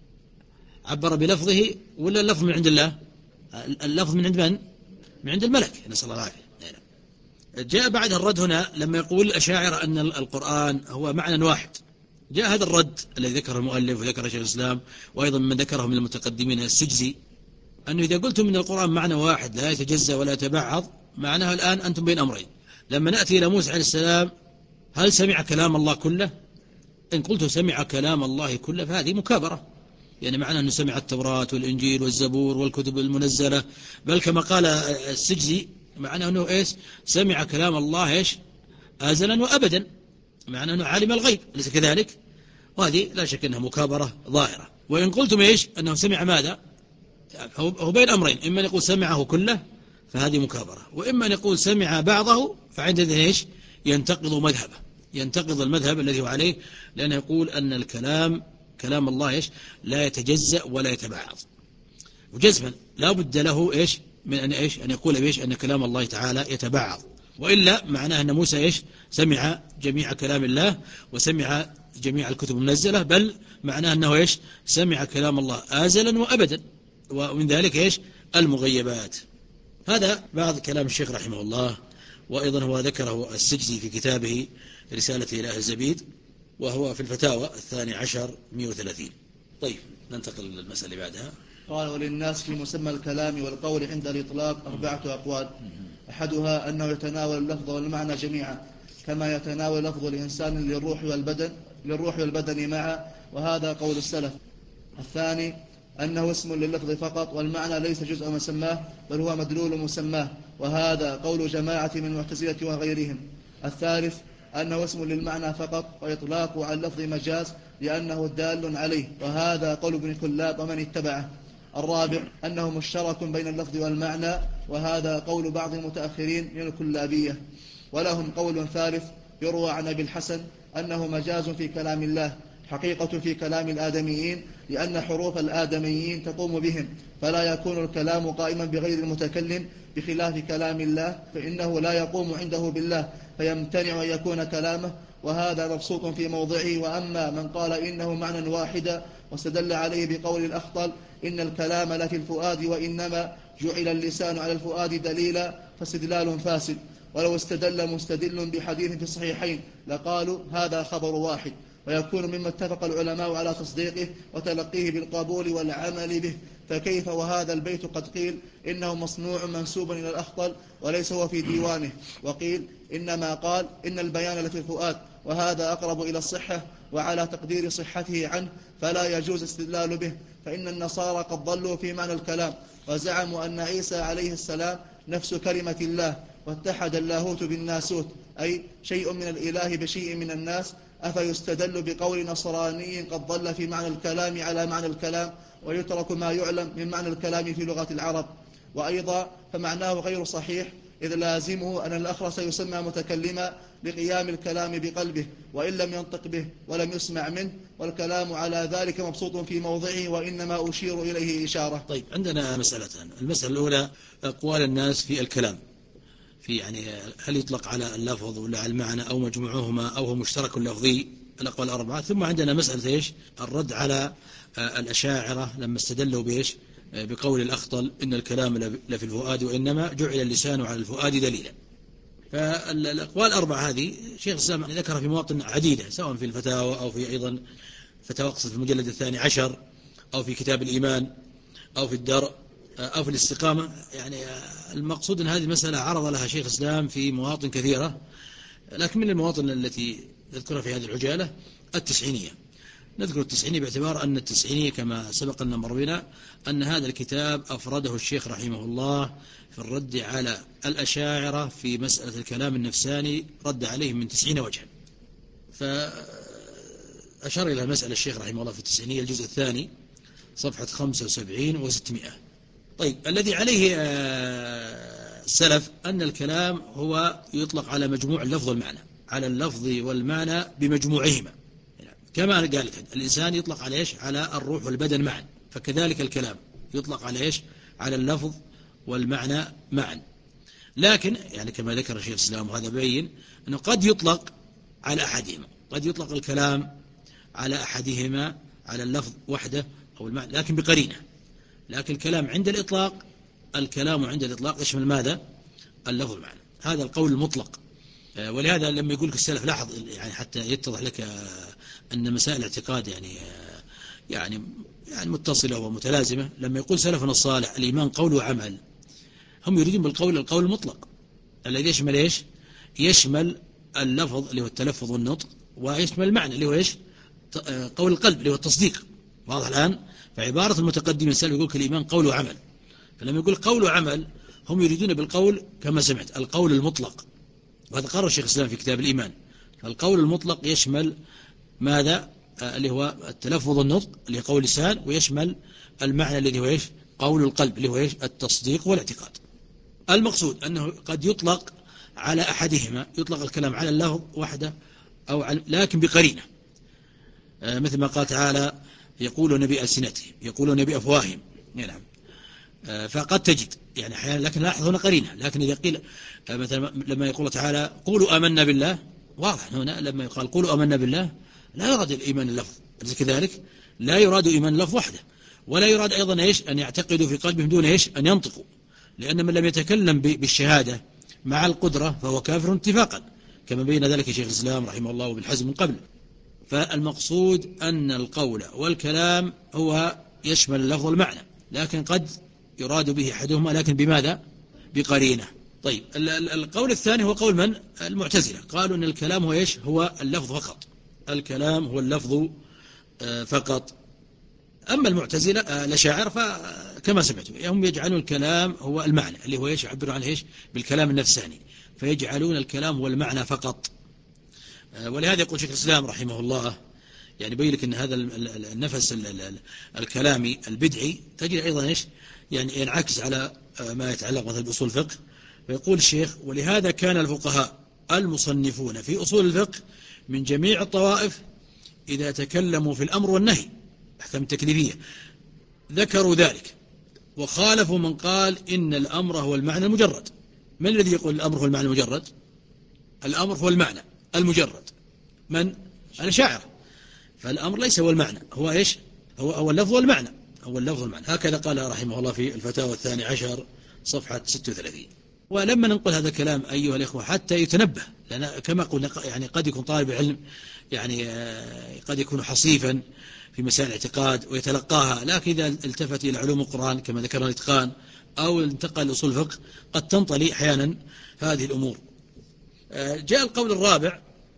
عبر بلفظه، ولا اللفظ من عند الله؟ اللفظ من عند من؟ من عند الملك، نسأل الله العافية. جاء بعد الرد هنا لما يقول الأشاعرة أن القرآن هو معنى واحد، جاء هذا الرد الذي ذكره المؤلف وذكره شيخ الإسلام وأيضا من ذكره من المتقدمين السجزي، أنه إذا قلتم من القرآن معنى واحد لا يتجزأ ولا يتبعض، معناه الآن أنتم بين أمرين. لما نأتي إلى موسى عليه السلام هل سمع كلام الله كله؟ إن قلت سمع كلام الله كله فهذه مكابرة، يعني معنى أنه سمع التوراة والإنجيل والزبور والكتب المنزلة، بل كما قال السجزي معنى أنه إيش؟ سمع كلام الله إيش؟ آزلا وأبدا، معنى أنه عالم الغيب، ليس كذلك؟ وهذه لا شك أنها مكابرة ظاهرة. وإن قلتم إيش؟ أنه سمع ماذا؟ هو بين أمرين، إما أن يقول سمعه كله فهذه مكابرة، وإما أن يقول سمع بعضه، فعندئذ إيش؟ ينتقض مذهبه، ينتقض المذهب الذي هو عليه، لأنه يقول أن الكلام كلام الله إيش؟ لا يتجزأ ولا يتبعض، وجزما لا بد له إيش؟ من أن إيش؟ أن يقول إيش؟ أن كلام الله تعالى يتبعض، وإلا معناه أن موسى إيش؟ سمع جميع كلام الله وسمع جميع الكتب المنزلة، بل معناه أنه إيش؟ سمع كلام الله آزلا وأبدا، ومن ذلك إيش؟ المغيبات. هذا بعض كلام الشيخ رحمه الله، وأيضا هو ذكره السجزي في كتابه رسالة إلى أهل الزبيد، وهو في الفتاوى الثاني عشر مئة وثلاثين. طيب ننتقل للمسألة بعدها. قال وللناس في مسمى الكلام والقول عند الإطلاق أربعة أقوال، أحدها أنه يتناول اللفظ والمعنى جميعا، كما يتناول لفظ الإنسان للروح والبدن للروح والبدن معا، وهذا قول السلف. الثاني أنه اسم لللفظ فقط، والمعنى ليس جزء مسماه بل هو مدلول مسماه، وهذا قول جماعة من المعتزلة وغيرهم. الثالث أنه اسم للمعنى فقط، وإطلاقه على اللفظ مجاز لأنه دال عليه، وهذا قول ابن كلاب ومن اتبعه. الرابع أنه مشترك بين اللفظ والمعنى، وهذا قول بعض المتأخرين من الكلابية. ولهم قول ثالث يروى عن أبي الحسن أنه مجاز في كلام الله، حقيقة في كلام الآدميين، لأن حروف الآدميين تقوم بهم، فلا يكون الكلام قائما بغير المتكلم، بخلاف كلام الله فإنه لا يقوم عنده بالله فيمتنع أن يكون كلامه، وهذا مبسوط في موضعه. وأما من قال إنه معنى واحدا واستدل عليه بقول الأخطل إن الكلام لفي الفؤاد وإنما جعل اللسان على الفؤاد دليلا، فاستدلال فاسد. ولو استدل مستدل بحديث في الصحيحين لقالوا هذا خبر واحد، ويكون مما اتفق العلماء على تصديقه وتلقيه بالقبول والعمل به. فكيف وهذا البيت قد قيل إنه مصنوع منسوب إلى الأخطل وليس هو في ديوانه، وقيل إنما قال إن البيان لفي الفؤاد، وهذا أقرب إلى الصحة، وعلى تقدير صحته عنه فلا يجوز استدلال به. فإن النصارى قد ضلوا في معنى الكلام، وزعموا أن عيسى عليه السلام نفس كلمة الله، واتحد اللاهوت بالناسوت، أي شيء من الإله بشيء من الناس. أفيستدل بقول نصراني قد ضل في معنى الكلام على معنى الكلام، ويترك ما يعلم من معنى الكلام في لغة العرب؟ وأيضا فمعناه غير صحيح، إذ لازمه أن الأخرس يسمى متكلما لقيام الكلام بقلبه وإن لم ينطق به ولم يسمع منه، والكلام على ذلك مبسوط في موضعه، وإنما أشير إليه إشارة. طيب، عندنا مسألتان. المسألة الأولى أقوال الناس في الكلام، في يعني هل يطلق على اللفظ ولا على المعنى أو مجموعهما أو هو مشترك لفظي، الأقوال الأربعة. ثم عندنا مسألة إيش؟ الرد على الأشاعرة لما استدلوا بإيش؟ بقول الأخطل إن الكلام لفي الفؤاد وإنما جعل اللسان على الفؤاد دليلا. فالأقوال الأربعة هذه شيخ الإسلام ذكر في مواطن عديدة، سواء في الفتاوى أو في أيضا فتاوى أقصد في المجلد الثاني عشر، أو في كتاب الإيمان، أو في الدرء، أو في الاستقامة. يعني المقصود أن هذه المسألة عرض لها شيخ الإسلام في مواطن كثيرة، لكن من المواطن التي نذكرها في هذه العجالة التسعينية. نذكر التسعينية باعتبار أن التسعينية كما سبق أن مر بنا أن هذا الكتاب أفرده الشيخ رحمه الله في الرد على الأشاعرة في مسألة الكلام النفساني، رد عليهم من تسعين وجها. فأشار إلى المسألة الشيخ رحمه الله في التسعينية الجزء الثاني صفحة خمسة وسبعين وستمائة. طيب، الذي عليه السلف أن الكلام هو يطلق على مجموع اللفظ والمعنى، على اللفظ والمعنى بمجموعهما، كما قالت الإنسان يطلق على إيش؟ على الروح والبدن معا، فكذلك الكلام يطلق على إيش؟ على اللفظ والمعنى معا. لكن يعني كما ذكر الشيخ الإسلام، وهذا بين أنه قد يطلق على أحدهما، قد يطلق الكلام على أحدهما، على اللفظ وحده أو المعنى، لكن بقرينة. لكن الكلام عند الإطلاق، الكلام عند الإطلاق يشمل ماذا؟ اللفظ والمعنى. هذا القول المطلق. ولهذا لما يقول لك السلف، لاحظ يعني حتى يتضح لك أن مسائل الاعتقاد يعني يعني يعني متصلة ومتلازمة. لما يقول سلفنا الصالح الإيمان قول وعمل، هم يريدون بالقول القول المطلق الذي يشمل إيش؟ يشمل اللفظ اللي هو التلفظ والنطق، ويشمل المعنى اللي هو إيش؟ قول القلب اللي هو التصديق. واضح الآن؟ فعبارة المتقدم السلف يقول الإيمان قول وعمل، فلما يقول قول وعمل هم يريدون بالقول كما سمعت القول المطلق، وهذا قرر الشيخ الإسلام في كتاب الإيمان. فالقول المطلق يشمل ماذا؟ اللي هو التلفظ والنطق اللي هو قول اللسان، ويشمل المعنى الذي هو إيش؟ قول القلب اللي هو إيش؟ التصديق والاعتقاد. المقصود أنه قد يطلق على أحدهما، يطلق الكلام على اللفظ وحده أو على، لكن بقرينة، مثل ما قال تعالى يقولون بألسنتهم، يقولون بأفواههم. نعم. فقد تجد يعني أحيانا، لكن لاحظ هنا قرينة. لكن إذا قيل مثلا لما يقول تعالى قولوا آمنا بالله، واضح هنا لما يقال قولوا آمنا بالله لا يراد الإيمان اللفظ، أليس كذلك؟ لا يراد إيمان اللفظ وحده، ولا يراد أيضا إيش؟ أن يعتقدوا في قلبهم دون إيش؟ أن ينطقوا، لأن من لم يتكلم بالشهادة مع القدرة فهو كافر اتفاقا، كما بين ذلك شيخ الإسلام رحمه الله وابن حزم من قبل. فالمقصود أن القول والكلام هو يشمل اللفظ والمعنى، لكن قد يراد به أحدهما، لكن بماذا؟ بقرينة. طيب، القول الثاني هو قول من؟ المعتزلة. قالوا أن الكلام هو إيش؟ هو اللفظ فقط، الكلام هو اللفظ فقط. أما المعتزلة الأشاعرة فكما سمعتم هم يجعلون الكلام هو المعنى اللي هو إيش؟ يعبرون عنه إيش؟ بالكلام النفساني، فيجعلون الكلام هو المعنى فقط. ولهذا يقول شيخ الإسلام رحمه الله، يعني بين لك أن هذا النفس الكلامي البدعي تجد أيضا إيش؟ يعني ينعكس على ما يتعلق مثلا بأصول الفقه. ويقول الشيخ ولهذا كان الفقهاء المصنفون في أصول الفقه من جميع الطوائف إذا تكلموا في الأمر والنهي أحكام التكليفية ذكروا ذلك، وخالفوا من قال إن الأمر هو المعنى المجرد. من الذي يقول الأمر هو المعنى المجرد؟ الأمر هو المعنى المجرد، من؟ الأشاعرة. فالأمر ليس هو المعنى، هو إيش؟ هو, هو اللفظ والمعنى، هو اللفظ والمعنى. هكذا قال رحمه الله في الفتاوى الثاني عشر صفحة ستة وثلاثين. ولما ننقل هذا الكلام أيها الإخوة حتى يتنبه، لأن كما قلنا يعني قد يكون طالب علم يعني قد يكون حصيفا في مسائل الاعتقاد ويتلقاها، لكن إذا التفت إلى علوم القرآن كما ذكرنا الإتقان أو انتقل لأصول الفقه قد تنطلي أحيانا هذه الأمور. جاء القول الرابع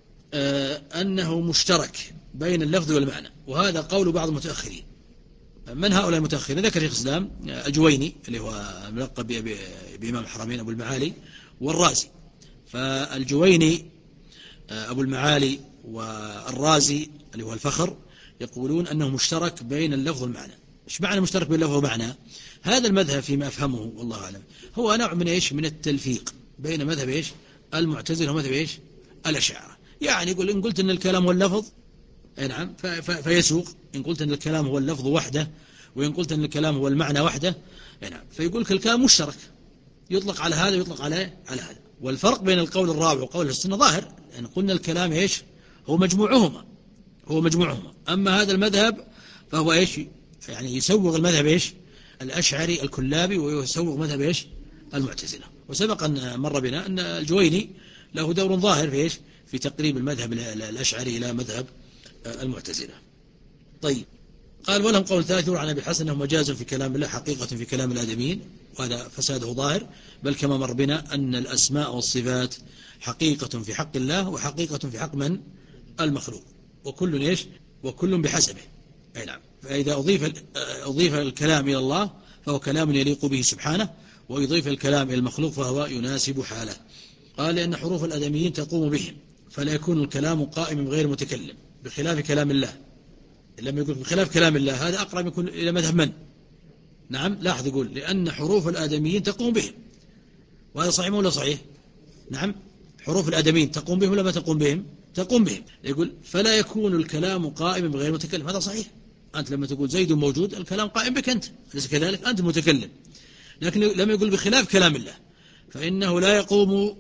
أنه مشترك بين اللفظ والمعنى، وهذا قول بعض المتأخرين. من هؤلاء المتأخرين؟ ذكر شيخ الإسلام الجويني اللي هو ملقب بإمام الحرمين أبو المعالي، والرازي. فالجويني أبو المعالي والرازي اللي هو الفخر يقولون أنه مشترك بين اللفظ والمعنى. إيش معنى مشترك بين اللفظ والمعنى؟ هذا المذهب فيما أفهمه والله أعلم هو نوع من إيش؟ من التلفيق بين مذهب إيش؟ المعتزلة ومذهب إيش؟ الأشاعرة. يعني يقول إن قلت أن الكلام هو اللفظ نعم فيسوق، إن قلت أن الكلام هو اللفظ وحده، وإن قلت أن الكلام هو المعنى وحده نعم، فيقول لك الكلام مشترك، يطلق على هذا ويطلق على على هذا. والفرق بين القول الرابع وقول السنة ظاهر، يعني قلنا الكلام إيش؟ هو مجموعهما، هو مجموعهما. أما هذا المذهب فهو إيش؟ يعني يسوغ المذهب إيش؟ الأشعري الكلابي، ويسوغ مذهب إيش؟ المعتزلة. وسبق أن مر بنا أن الجويني له دور ظاهر في إيش؟ في تقريب المذهب الأشعري إلى مذهب المعتزلة. طيب، قال ولهم قول ثالث عن أبي الحسن أنه مجاز في كلام الله حقيقة في كلام الآدميين، وهذا فساده ظاهر، بل كما مر بنا أن الأسماء والصفات حقيقة في حق الله وحقيقة في حق من؟ المخلوق، وكل إيش؟ وكل بحسبه. أي نعم. فإذا أضيف أضيف الكلام إلى الله فهو كلام يليق به سبحانه، ويضيف الكلام إلى المخلوق فهو يناسب حاله. قال لأن حروف الآدميين تقوم بهم، فلا يكون الكلام قائم بغير متكلم بخلاف كلام الله. لما يقول بخلاف كلام الله هذا أقرب يكون إلى مذهب من؟ نعم، لاحظ يقول لأن حروف الآدميين تقوم بهم، وهذا صحيح ولا صحيح؟ نعم، حروف الآدميين تقوم بهم ولا ما تقوم بهم؟ تقوم بهم. يقول فلا يكون الكلام قائما بغير متكلم، هذا صحيح. أنت لما تقول زيد موجود الكلام قائم بك أنت، أليس كذلك؟ أنت متكلم. لكن لما يقول بخلاف كلام الله فإنه لا يقوم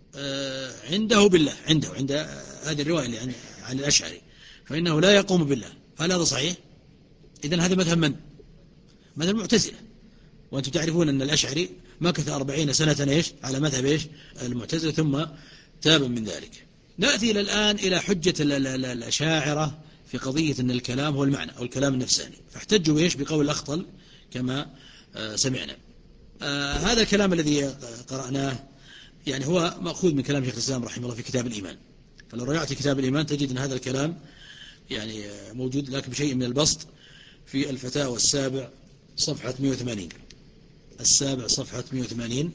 عنده بالله، عنده عند هذه الرواية اللي عن, عن الأشعري، فإنه لا يقوم بالله. هل هذا صحيح؟ إذن هذا مذهب من؟ مذهب المعتزلة. وأنتم تعرفون أن الأشعري مكث أربعين سنة إيش؟ على مذهب إيش؟ المعتزلة، ثم تاب من ذلك. نأتي إلى الآن إلى حجة الأشاعرة في قضية أن الكلام هو المعنى أو الكلام النفساني، فاحتجوا إيش؟ بقول الأخطل كما سمعنا. آه هذا الكلام الذي قرأناه يعني هو مأخوذ من كلام شيخ الإسلام رحمه الله في كتاب الإيمان. فلو رجعت كتاب الإيمان تجد أن هذا الكلام يعني موجود لكن بشيء من البسط في الفتاوى السابع صفحة مئة وثمانين، السابع صفحة مئة وثمانين.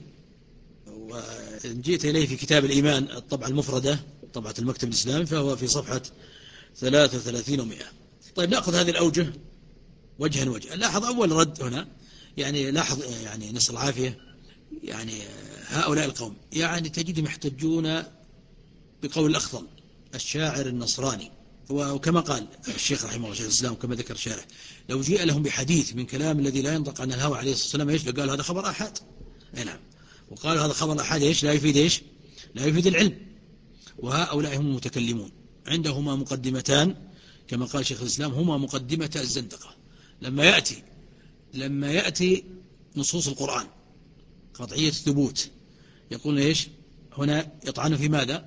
وإن جئت إليه في كتاب الإيمان الطبعة المفردة طبعة المكتب الإسلامي فهو في صفحة ثلاثة وثلاثين ومئة. طيب، نأخذ هذه الأوجه وجها وجها. لاحظ أول رد هنا، يعني لاحظ يعني نسأل العافية، يعني هؤلاء القوم يعني تجدهم يحتجون بقول الأخطل الشاعر النصراني، وكما قال الشيخ رحمه الله شيخ الإسلام كما ذكر الشارح لو جاء لهم بحديث من كلام الذي لا ينطق عن الهوى عليه الصلاة والسلام ايش؟ قال هذا خبر أحد. اي نعم، وقال هذا خبر أحد ايش؟ لا يفيد ايش؟ لا يفيد العلم. وهؤلاء هم المتكلمون عندهما مقدمتان كما قال شيخ الإسلام، هما مقدمة الزندقة. لما يأتي لما يأتي نصوص القرآن قطعية الثبوت يقول ايش؟ هنا يطعنون في ماذا؟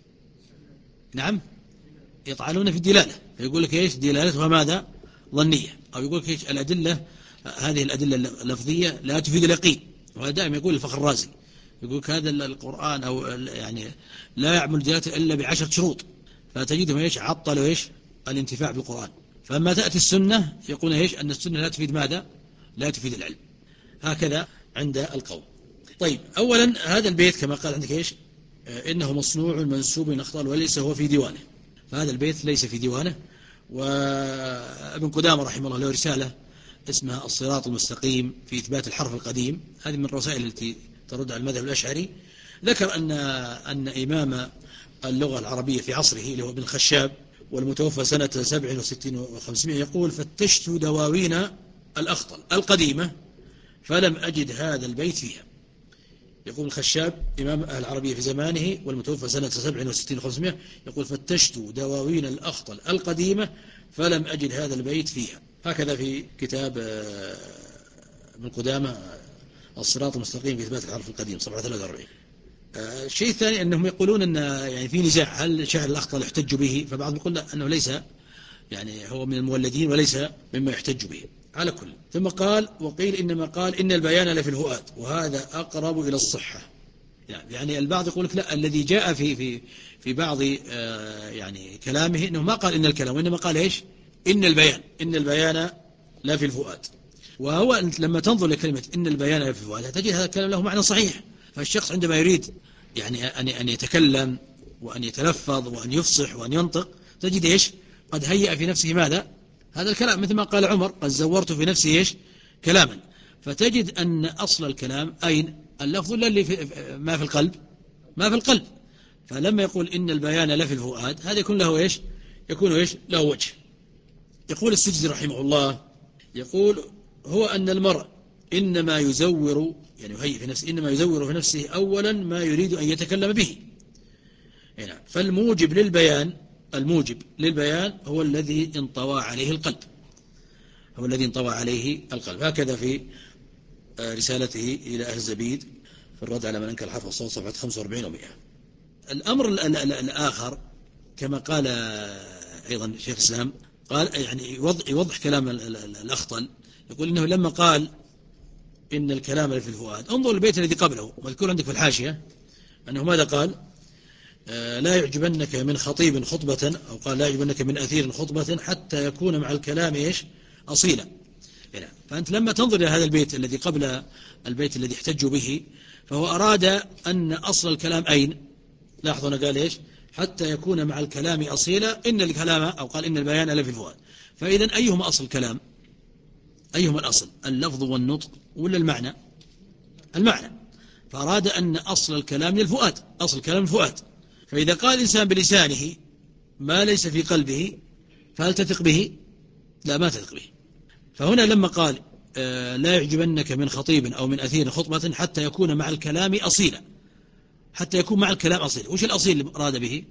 نعم، يطعنون في الدلالة، فيقول لك ايش؟ دلالتها ماذا؟ ظنية. أو يقول لك ايش؟ الأدلة هذه الأدلة اللفظية لا تفيد اليقين. وهذا دائما يقول الفخر الرازي، يقول لك هذا القرآن أو يعني لا يعمل دلالته إلا بعشر شروط، فتجدهم ايش؟ عطلوا ايش؟ الانتفاع بالقرآن. فلما تأتي السنة يقول ايش؟ أن السنة لا تفيد ماذا؟ لا تفيد العلم. هكذا عند القوم. طيب، أولا هذا البيت كما قال عندك ايش؟ إنه مصنوع منسوب من أخطاء وليس هو في ديوانه. فهذا البيت ليس في ديوانه. وابن قدامة رحمه الله له رسالة اسمها الصراط المستقيم في إثبات الحرف القديم، هذه من الرسائل التي ترد على المذهب الأشعري. ذكر أن أن إمام اللغة العربية في عصره اللي هو ابن خشاب والمتوفى سنة سبع وستين وخمسمائة يقول: فتشت دواوين الأخطل القديمة فلم أجد هذا البيت فيها. يقول الخشاب إمام أهل العربية في زمانه والمتوفى سنة سبع وستين وخمسمائة يقول: فتشت دواوين الأخطل القديمة فلم أجد هذا البيت فيها. هكذا في كتاب ابن قدامة الصراط المستقيم في إثبات الحرف القديم صفحة ثلاثة وأربعين. الشيء الثاني أنهم يقولون أن يعني في نزاع هل شعر الأخطل يحتج به، فبعضهم يقول أنه ليس يعني هو من المولدين وليس مما يحتج به على كل. ثم قال: وقيل إنما قال إن البيان لفي الفؤاد، وهذا أقرب إلى الصحة. يعني البعض يقول لك لا، الذي جاء في في في بعض يعني كلامه إنه ما قال إن الكلام، وإنما قال إيش؟ إن البيان إن البيان لا في الفؤاد. وهو لما تنظر لكلمة إن البيان لا في الفؤاد تجد هذا الكلام له معنى صحيح. فالشخص عندما يريد يعني أن أن يتكلم وأن يتلفظ وأن يفصح وأن ينطق تجد إيش؟ قد هيأ في نفسه ماذا؟ هذا الكلام، مثل ما قال عمر: قد زورت في نفسي إيش؟ كلاما. فتجد أن أصل الكلام أين؟ اللفظ اللي في ما في القلب ما في القلب. فلما يقول إن البيان لا في الفؤاد هذا يكون له إيش؟ يكون إيش؟ له وجه. يقول السجزي رحمه الله، يقول: هو أن المرء إنما يزور يعني يهيئ في نفسه إنما يزور في نفسه أولا ما يريد أن يتكلم به. هنا فالموجب للبيان الموجب للبيان هو الذي انطوى عليه القلب هو الذي انطوى عليه القلب. هكذا في رسالته إلى أهل الزبيد في الرد على من أنكر الحرف والصوت صفحة خمسة وأربعين ومئة. الأمر الآخر كما قال أيضا شيخ الإسلام، قال يعني يوضح, يوضح كلام الأخطل، يقول إنه لما قال إن الكلام في الفؤاد، انظر البيت الذي قبله مذكور عندك في الحاشية أنه ماذا قال؟ آه لا يعجبنك من خطيب خطبة، أو قال لا يعجبنك من أثير خطبة حتى يكون مع الكلام إيش؟ أصيلا. يعني فأنت لما تنظر إلى هذا البيت الذي قبل البيت الذي احتجوا به، فهو أراد أن أصل الكلام أين؟ لاحظوا أنا قال إيش؟ حتى يكون مع الكلام أصيلا. إن الكلام أو قال إن البيان لا في الفؤاد. فإذا أيهما أصل الكلام؟ أيهما الأصل؟ اللفظ والنطق ولا المعنى؟ المعنى. فأراد أن أصل الكلام للفؤاد، أصل الكلام الفؤاد. فإذا قال الإنسان بلسانه ما ليس في قلبه فهل تثق به؟ لا، ما تثق به. فهنا لما قال آه لا يعجبنك من خطيب أو من أثير خطبة حتى يكون مع الكلام أصيلا، حتى يكون مع الكلام أصيلا. وش الأصيل اللي أراد به؟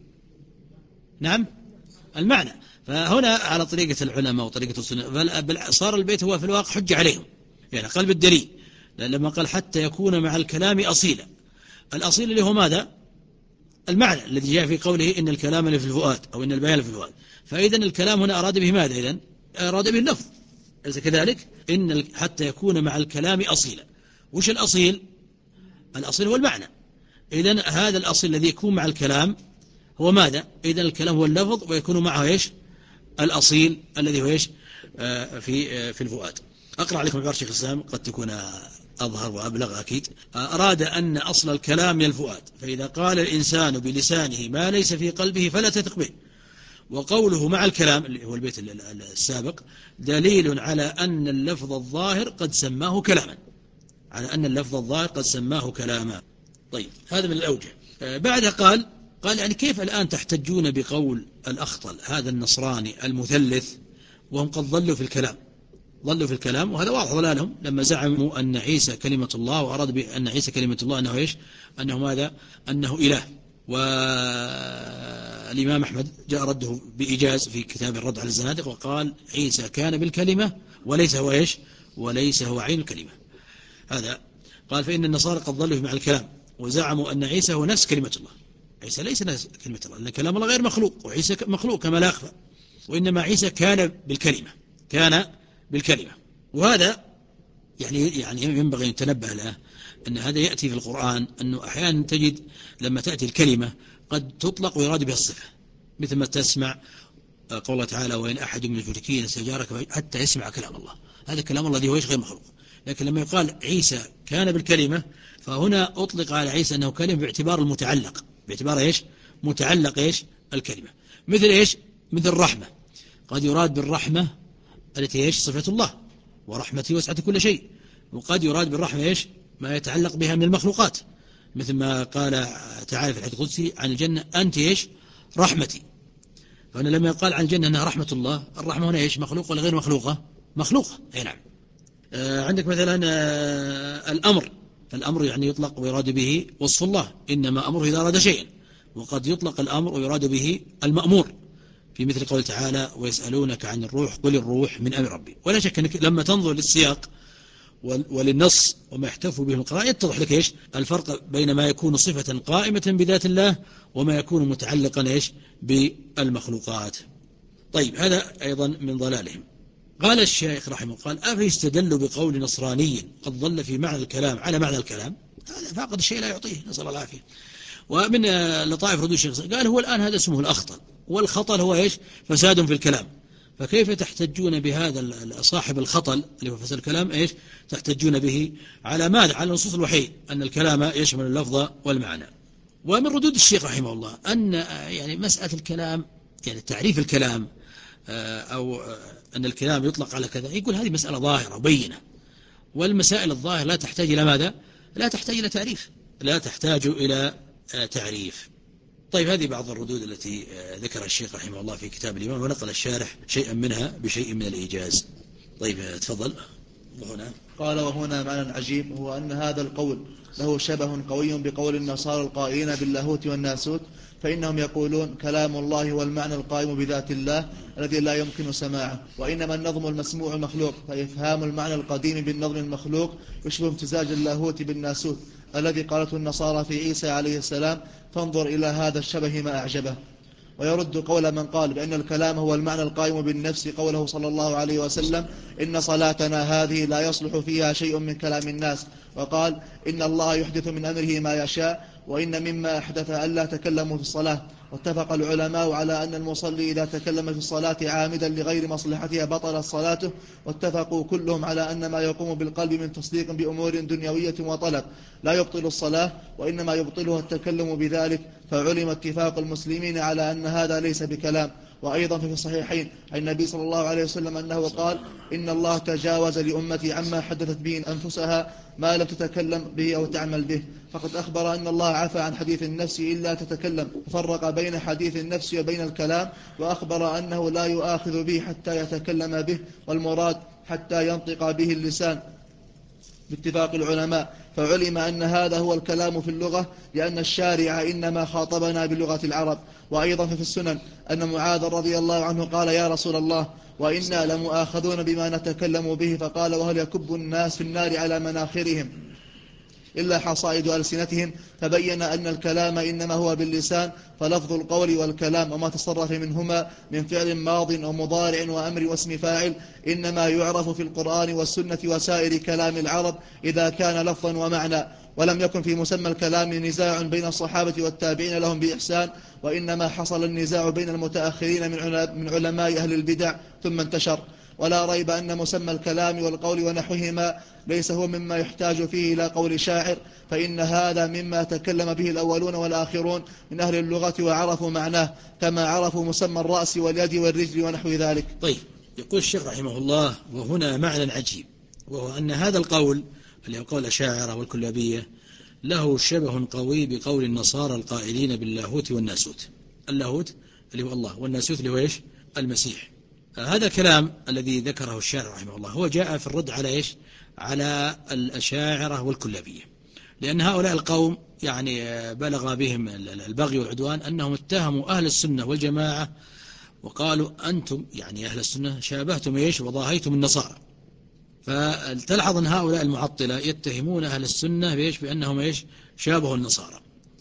نعم، المعنى. فهنا على طريقة العلماء وطريقة السنة صار البيت هو في الواقع حجة عليهم، يعني قلب الدليل لما قال حتى يكون مع الكلام أصيلا. الأصيل اللي هو ماذا؟ المعنى الذي جاء في قوله إن الكلام اللي في الفؤاد أو إن البيان في الفؤاد. فإذا الكلام هنا أراد به ماذا؟ إذن أراد به اللفظ، أليس كذلك؟ إن حتى يكون مع الكلام أصيلا. وش الأصيل؟ الأصيل هو المعنى. إذن هذا الأصيل الذي يكون مع الكلام هو ماذا؟ إذن الكلام هو اللفظ ويكون معه إيش؟ الأصيل الذي هو إيش؟ آه في آه في الفؤاد. أقرأ عليكم عبارة شيخ الإسلام قد تكون أظهر وأبلغ أكيد. أراد أن أصل الكلام الفؤاد، فإذا قال الإنسان بلسانه ما ليس في قلبه فلا تثق به. وقوله مع الكلام اللي هو البيت السابق دليل على أن اللفظ الظاهر قد سماه كلاما، على أن اللفظ الظاهر قد سماه كلاما. طيب، هذا من الأوجه. بعدها قال قال يعني كيف الآن تحتجون بقول الأخطل هذا النصراني المثلث وهم قد ظلوا في الكلام ظلوا في الكلام وهذا واضح ضلالهم لما زعموا أن عيسى كلمة الله، وأراد بأن عيسى كلمة الله أنه إيش؟ أنه ماذا؟ أنه إله. والإمام أحمد جاء رده بإيجاز في كتاب الرد على الزنادق وقال عيسى كان بالكلمة وليس هو إيش؟ وليس هو عين الكلمة. هذا قال فإن النصارى قد ظلوا مع الكلام وزعموا أن عيسى هو نفس كلمة الله. عيسى ليس نفس كلمة الله، لأن كلام الله غير مخلوق، وعيسى مخلوق كما لا أخفى، وإنما عيسى كان بالكلمة كان بالكلمة. وهذا يعني يعني ينبغي أن تنبه له أن هذا يأتي في القرآن، أنه أحيانا تجد لما تأتي الكلمة قد تطلق ويراد بها الصفة، مثل ما تسمع قول الله تعالى وإن أحد من المشركين استجارك حتى يسمع كلام الله، هذا كلام الله الذي هو غير مخلوق. لكن لما يقال عيسى كان بالكلمة فهنا أطلق على عيسى أنه كلمة باعتبار المتعلق، باعتبار إيش؟ متعلق إيش؟ الكلمة. مثل إيش؟ مثل الرحمة، قد يراد بالرحمة التي إيش؟ صفة الله، ورحمتي وسعت كل شيء. وقد يراد بالرحمة إيش؟ ما يتعلق بها من المخلوقات، مثل ما قال تعالى في الحديث القدسي عن الجنة أنت إيش؟ رحمتي. فأنا لما يقال عن الجنة أنها رحمة الله، الرحمة هنا إيش؟ مخلوقة ولا غير مخلوقة؟ مخلوقة. أي نعم. آه عندك مثلا آه الأمر، فالأمر يعني يطلق ويراد به وصف الله، إنما أمره إذا أراد شيئا. وقد يطلق الأمر ويراد به المأمور، في مثل قول تعالى ويسألونك عن الروح قل الروح من أمر ربي. ولا شك أنك لما تنظر للسياق وللنص وما يحتف به القراء يتضح لك إيش الفرق بين ما يكون صفة قائمة بذات الله وما يكون متعلقا إيش بالمخلوقات. طيب هذا أيضا من ضلالهم. قال الشيخ رحمه قال أفيستدلوا بقول نصراني قد ظل في معنى الكلام على معنى الكلام، هذا فاقد الشيء لا يعطيه، نسأل الله العافية. ومن لطائف ردود الشيخ قال هو الآن هذا اسمه الأخطل، والخطل هو إيش؟ فساد في الكلام. فكيف تحتجون بهذا صاحب الخطل اللي هو فساد الكلام إيش تحتجون به على ماذا؟ على نصوص الوحي أن الكلام يشمل اللفظ والمعنى. ومن ردود الشيخ رحمه الله أن يعني مسألة الكلام، يعني تعريف الكلام أو أن الكلام يطلق على كذا، يقول هذه مسألة ظاهرة بينة، والمسائل الظاهرة لا تحتاج إلى ماذا؟ لا تحتاج إلى تعريف، لا تحتاج إلى تعريف. طيب هذه بعض الردود التي ذكرها الشيخ رحمه الله في كتاب الإيمان، ونقل الشارح شيئا منها بشيء من الإيجاز. طيب تفضل. وهنا قال وهنا معنى عجيب، هو أن هذا القول له شبه قوي بقول النصارى القائلين باللاهوت والناسوت، فإنهم يقولون كلام الله هو المعنى القائم بذات الله الذي لا يمكن سماعه، وإنما النظم المسموع مخلوق، فإفهام المعنى القديم بالنظم المخلوق يشبه امتزاج اللاهوت بالناسوت الذي قالته النصارى في عيسى عليه السلام، فانظر إلى هذا الشبه ما أعجبه. ويرد قول من قال بأن الكلام هو المعنى القائم بالنفس قوله صلى الله عليه وسلم إن صلاتنا هذه لا يصلح فيها شيء من كلام الناس، وقال إن الله يحدث من أمره ما يشاء، وإن مما أحدث ألا تكلموا في الصلاة. واتفق العلماء على أن المصلي إذا تكلم في الصلاة عامدا لغير مصلحتها بطل صلاته، واتفقوا كلهم على أن ما يقوم بالقلب من تصديق بأمور دنيوية وطلب لا يبطل الصلاة، وإنما يبطلها التكلم بذلك، فعلم اتفاق المسلمين على أن هذا ليس بكلام. وأيضا في الصحيحين عن النبي صلى الله عليه وسلم أنه قال إن الله تجاوز لأمتي عما حدثت به أنفسها ما لم تتكلم به أو تعمل به، فقد أخبر أن الله عفى عن حديث النفس إلا تتكلم، ففرق بين حديث النفس وبين الكلام، وأخبر أنه لا يؤاخذ به حتى يتكلم به، والمراد حتى ينطق به اللسان باتفاق العلماء. فعلم أن هذا هو الكلام في اللغة، لأن الشارع إنما خاطبنا بلغة العرب. وأيضا في السنن أن معاذ رضي الله عنه قال يا رسول الله وإنا لمؤاخذون بما نتكلم به، فقال وهل يكب الناس في النار على مناخرهم إلا حصائد ألسنتهم، فبين أن الكلام إنما هو باللسان، فلفظ القول والكلام وما تصرف منهما من فعل ماض ومضارع وأمر واسم فاعل إنما يعرف في القرآن والسنة وسائر كلام العرب إذا كان لفظا ومعنى، ولم يكن في مسمى الكلام نزاع بين الصحابة والتابعين لهم بإحسان، وإنما حصل النزاع بين المتأخرين من علماء أهل البدع ثم انتشر. ولا ريب أن مسمى الكلام والقول ونحوهما ليس هو مما يحتاج فيه إلى قول شاعر، فإن هذا مما تكلم به الأولون والآخرون من أهل اللغة وعرفوا معناه، كما عرفوا مسمى الرأس واليد والرجل ونحو ذلك. طيب يقول الشيخ رحمه الله وهنا معنى عجيب، وهو أن هذا القول اللي هو قول الأشاعرة والكلابية له شبه قوي بقول النصارى القائلين باللاهوت والناسوت. اللاهوت اللي هو الله، والناسوت اللي هو إيش؟ المسيح. هذا الكلام الذي ذكره الشارع رحمه الله هو جاء في الرد على إيش؟ على الأشاعرة والكلابية، لأن هؤلاء القوم يعني بلغ بهم البغي والعدوان أنهم اتهموا أهل السنة والجماعة وقالوا أنتم يعني أهل السنة شابهتم إيش وضاهيتم النصارى. فتلحظ أن هؤلاء المعطلة يتهمون أهل السنة بإيش؟ بأنهم إيش؟ شابهوا النصارى.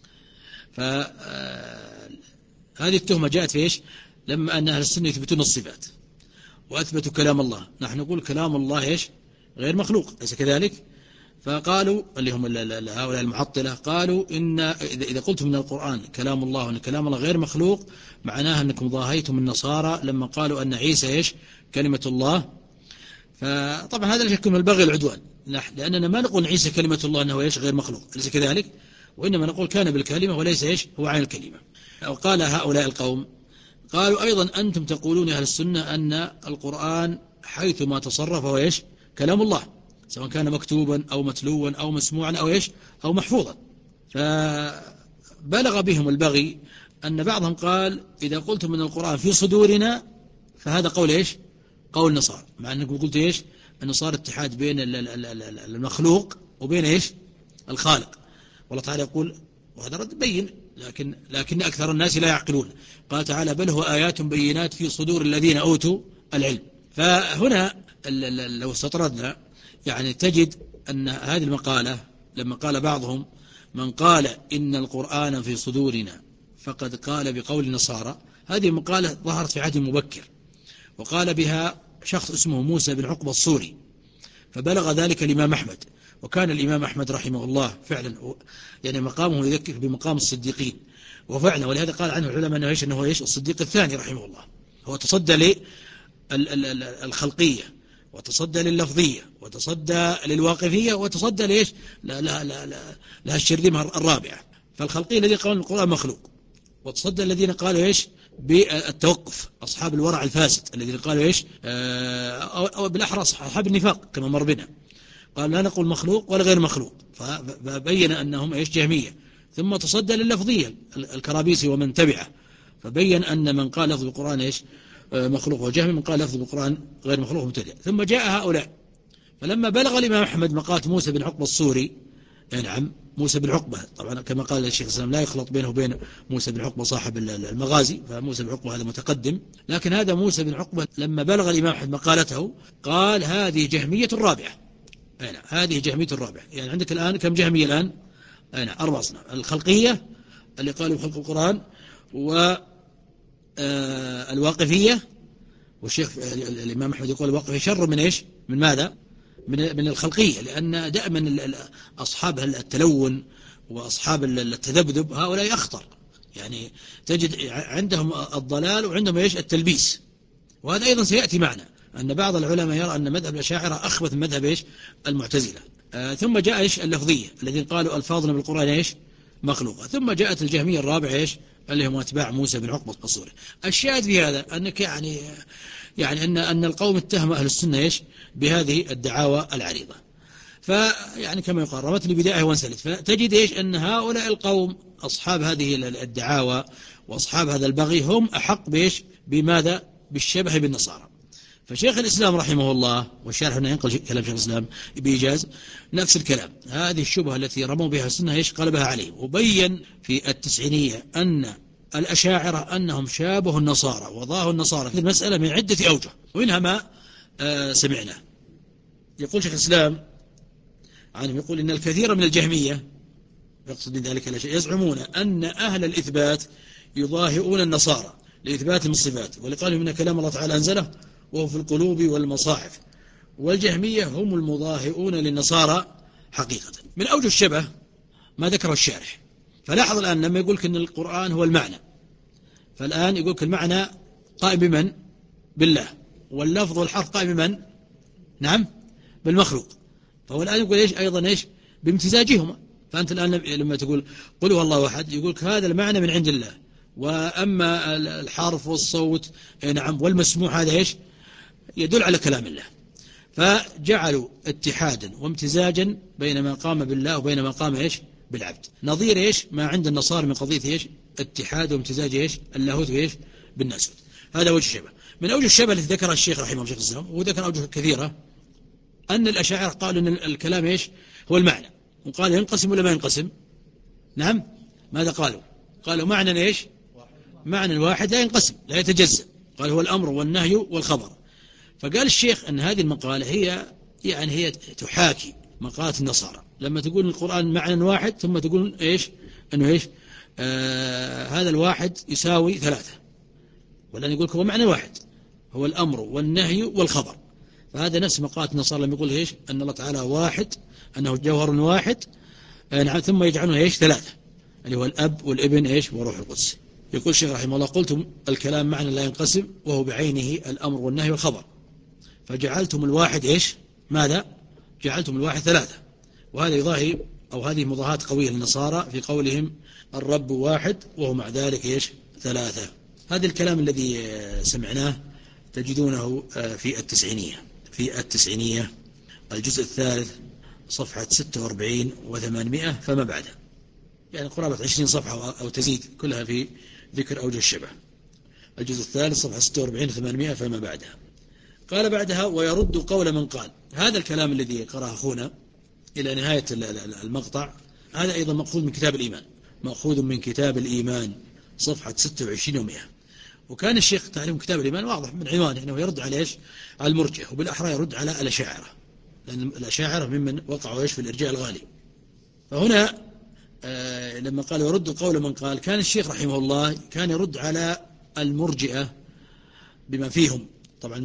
فهذه التهمة جاءت في إيش؟ لما أن أهل السنة يثبتون الصفات وأثبتوا كلام الله، نحن نقول كلام الله إيش؟ غير مخلوق، ليس كذلك؟ فقالوا اللي هم هؤلاء المعطلة قالوا إن إذا قلتم من القرآن كلام الله وأن كلام الله غير مخلوق معناها أنكم ضاهيتم النصارى لما قالوا أن عيسى إيش؟ كلمة الله. فطبعا هذا لا شك من البغي العدوان، لأننا ما نقول عيسى كلمة الله أنه إيش؟ غير مخلوق، ليس كذلك؟ وإنما نقول كان بالكلمة وليس إيش؟ هو عين الكلمة. وقال هؤلاء القوم قالوا أيضا أنتم تقولون أهل السنة أن القرآن حيث ما تصرف هو إيش؟ كلام الله، سواء كان مكتوبا أو متلوا أو مسموعا أو إيش؟ أو محفوظا. فبلغ بهم البغي أن بعضهم قال إذا قلتم من القرآن في صدورنا فهذا قول إيش؟ قول النصارى، مع أنكم قلت إيش؟ أنه صار اتحاد بين المخلوق وبين إيش؟ الخالق. والله تعالى يقول، وهذا رد بين، لكن لكن أكثر الناس لا يعقلون. قال تعالى بل هو آيات بينات في صدور الذين أوتوا العلم. فهنا لو استطردنا يعني تجد أن هذه المقالة لما قال بعضهم من قال إن القرآن في صدورنا فقد قال بقول النصارى، هذه المقالة ظهرت في عهد مبكر، وقال بها شخص اسمه موسى بن عقبة الصوري، فبلغ ذلك الإمام أحمد. وكان الإمام أحمد رحمه الله فعلا يعني مقامه يذكر بمقام الصديقين، وفعلا ولهذا قال عنه العلماء أنه إيش؟ أنه إيش؟ الصديق الثاني رحمه الله. هو تصدى للخلقية، وتصدى لللفظية، وتصدى للواقفية، وتصدى لإيش؟ لا لا لا لا لها الشرذمة الرابعة. فالخلقية الذين قالوا القرآن مخلوق، وتصدى الذين قالوا إيش؟ بالتوقف، أصحاب الورع الفاسد الذين قالوا إيش؟ أو, أو بالأحرى أصحاب النفاق كما مر بنا، قال لا نقول مخلوق ولا غير مخلوق، فبين أنهم إيش؟ جهمية. ثم تصدى لللفظية الكرابيسي ومن تبعه، فبين أن من قال لفظ القرآن إيش؟ مخلوق وجهمي، من قال لفظ القرآن غير مخلوق مبتدع. ثم جاء هؤلاء، فلما بلغ الإمام أحمد مقالة موسى بن عقبة الصوري، نعم موسى بن عقبة طبعا كما قال الشيخ الإسلام لا يخلط بينه وبين موسى بن عقبة صاحب المغازي، فموسى بن عقبة هذا متقدم، لكن هذا موسى بن عقبة لما بلغ الإمام أحمد مقالته قال هذه جهمية الرابعة. أين هذه جهمية الرابعة؟ يعني عندك الآن كم جهمية الآن؟ أين أربع أصناف: الخلقية اللي قالوا بخلق القرآن، والواقفية، والشيخ الإمام أحمد يقول الواقفية شر من إيش؟ من ماذا؟ من من الخلقية، لأن دائما أصحاب التلون وأصحاب التذبذب هؤلاء أخطر، يعني تجد عندهم الضلال وعندهم إيش؟ التلبيس. وهذا أيضا سيأتي معنا أن بعض العلماء يرى أن مذهب الأشاعرة أخبث من مذهب إيش؟ المعتزلة. آه ثم جاء إيش؟ اللفظية الذين قالوا ألفاظنا بالقرآن إيش؟ مخلوقة. ثم جاءت الجهمية الرابعة إيش؟ اللي هم أتباع موسى بن عقبة الصوري. الشاهد في هذا أنك يعني يعني أن أن القوم اتهم أهل السنة إيش؟ بهذه الدعاوى العريضة. فيعني كما يقال رمتني بداية وانسلت. فتجد إيش؟ أن هؤلاء القوم أصحاب هذه الدعاوى وأصحاب هذا البغي هم أحق بإيش؟ بماذا؟ بالشبه بالنصارى. فشيخ الإسلام رحمه الله، والشارح هنا ينقل كلام شيخ الإسلام بإيجاز نفس الكلام، هذه الشبهة التي رموا بها السنة إيش؟ قلبها عليه، وبين في التسعينية أن الأشاعرة أنهم شابه النصارى وضاهوا النصارى في المسألة من عدة أوجه، ومنها ما آه سمعنا. يقول شيخ الإسلام عنهم، يقول إن الكثير من الجهمية، يقصد ذلك الأشياء، يزعمون أن أهل الإثبات يضاهئون النصارى لإثباتهم الصفات، ولقالهم إن كلام الله تعالى أنزله وهو في القلوب والمصاحف، والجهمية هم المضاهئون للنصارى حقيقة. من أوجه الشبه ما ذكره الشارح. فلاحظ الآن لما يقولك أن القرآن هو المعنى، فالآن يقولك المعنى قائم بمن؟ بالله، واللفظ والحرف قائم بمن؟ نعم بالمخلوق. فهو الآن يقول إيش أيضا إيش؟ بامتزاجهما. فأنت الآن لما تقول قل هو الله أحد، يقولك هذا المعنى من عند الله، وأما الحرف والصوت نعم والمسموع هذا إيش؟ يدل على كلام الله. فجعلوا اتحادا وامتزاجا بين ما قام بالله وبين ما قام إيش؟ بالعبد، نظير إيش؟ ما عند النصارى من قضية إيش؟ اتحاد وامتزاج إيش؟ اللاهوت إيش؟ بالناسوت. هذا وجه الشبه. من أوجه الشبه التي ذكرها الشيخ رحمه الله شيخ الإسلام، وذكر أوجه كثيرة، أن الأشاعرة قالوا أن الكلام إيش؟ هو المعنى، وقال ينقسم ولا ما ينقسم؟ نعم ماذا قالوا؟ قالوا معنى إيش؟ معنى واحد لا ينقسم لا يتجزأ، قال هو الأمر والنهي والخبر. فقال الشيخ أن هذه المقالة هي يعني هي تحاكي مقالة النصارى، لما تقول القرآن معنى واحد ثم تقول إيش؟ أنه إيش؟ آه هذا الواحد يساوي ثلاثة، ولأن يقول هو معنى واحد هو الأمر والنهي والخبر. فهذا نفس مقالة النصارى لما يقول إيش؟ أن الله تعالى واحد، أنه جوهر واحد، آه ثم يجعلونه إيش؟ ثلاثة، اللي هو الأب والابن إيش؟ وروح القدس. يقول الشيخ رحمه الله قلتم الكلام معنى لا ينقسم وهو بعينه الأمر والنهي والخبر، فجعلتم الواحد إيش؟ ماذا؟ جعلتم الواحد ثلاثة. وهذا يضاهي أو هذه مضاهاة قوية للنصارى في قولهم الرب واحد وهو مع ذلك إيش؟ ثلاثة. هذا الكلام الذي سمعناه تجدونه في التسعينية في التسعينية الجزء الثالث صفحة ستة وأربعين وثمانمائة فما بعده، يعني قرابة عشرين صفحة أو تزيد، كلها في ذكر أوجه الشبه، الجزء الثالث صفحة ستة وأربعين ثمانمائة فما بعدها. قال بعدها: ويرد قول من قال. هذا الكلام الذي قرأه أخونا إلى نهاية المقطع هذا أيضا مأخوذ من كتاب الإيمان، مأخوذ من كتاب الإيمان صفحة ستة وعشرين ومئة. وكان الشيخ تعليم كتاب الإيمان واضح من عنوانه أنه يرد على إيش؟ على المرجئة، وبالأحرى يرد على الأشاعرة، لأن الأشاعرة ممن وقعوا إيش في الإرجاء الغالي. فهنا آه لما قال يرد قول من قال، كان الشيخ رحمه الله كان يرد على المرجئة بما فيهم طبعا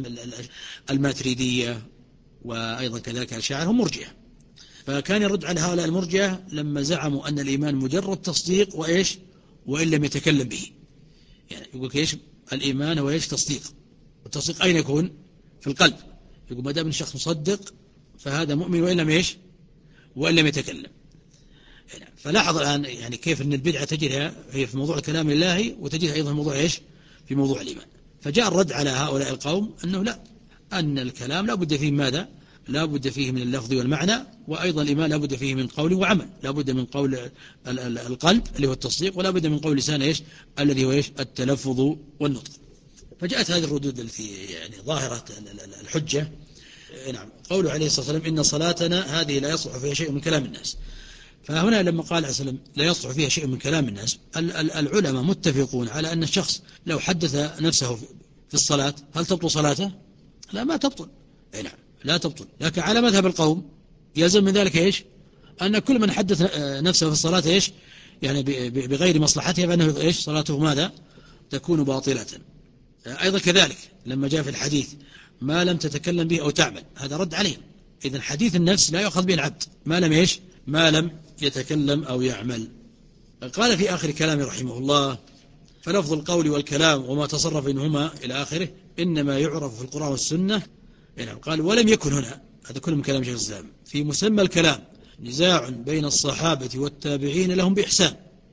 الماتريدية وأيضا كذلك الأشاعرة هم مرجئة، فكان يرد على هؤلاء المرجئة لما زعموا أن الإيمان مجرد تصديق وإيش وإن لم يتكلم به. يعني يقول إيش الإيمان هو إيش؟ تصديق. والتصديق أين يكون؟ في القلب. يقول ما دام الشخص مصدق فهذا مؤمن وإن لم إيش وإن لم يتكلم. يعني فلاحظ الآن يعني كيف أن البدعة تجدها هي في موضوع الكلام الله، وتجدها أيضا في موضوع إيش؟ في موضوع الإيمان. فجاء الرد على هؤلاء القوم أنه لا، أن الكلام لا بد فيه ماذا؟ لا بد فيه من اللفظ والمعنى، وأيضا الإيمان لا بد فيه من قول وعمل، لا بد من قول القلب اللي هو التصديق، ولا بد من قول لسان إيش الذي هو إيش التلفظ والنطق. فجاءت هذه الردود التي يعني ظاهرة الحجة. نعم، قوله عليه الصلاة والسلام: إن صلاتنا هذه لا يصلح فيها شيء من كلام الناس. فهنا لما قال عليه السلام لا يصلح فيها شيء من كلام الناس، العلماء متفقون على أن الشخص لو حدث نفسه في الصلاة هل تبطل صلاته؟ لا، ما تبطل. نعم، لا تبطل. لكن على مذهب القوم يلزم من ذلك إيش؟ أن كل من حدث نفسه في الصلاة إيش يعني بغير مصلحتها فإنه إيش صلاته ماذا؟ تكون باطلة. أيضا كذلك لما جاء في الحديث ما لم تتكلم به أو تعمل، هذا رد عليه. إذن حديث النفس لا يؤخذ به العبد ما لم إيش ما لم يتكلم أو يعمل. قال في آخر كلامه رحمه الله: فلفظ القول والكلام وما تصرف منهما إلى آخره إنما يعرف في القرآن والسنة. يعني قال: ولم يكن هنا، هذا كله من كلام شيخ الإسلام، في مسمى الكلام نزاع بين الصحابة والتابعين لهم بإحسان.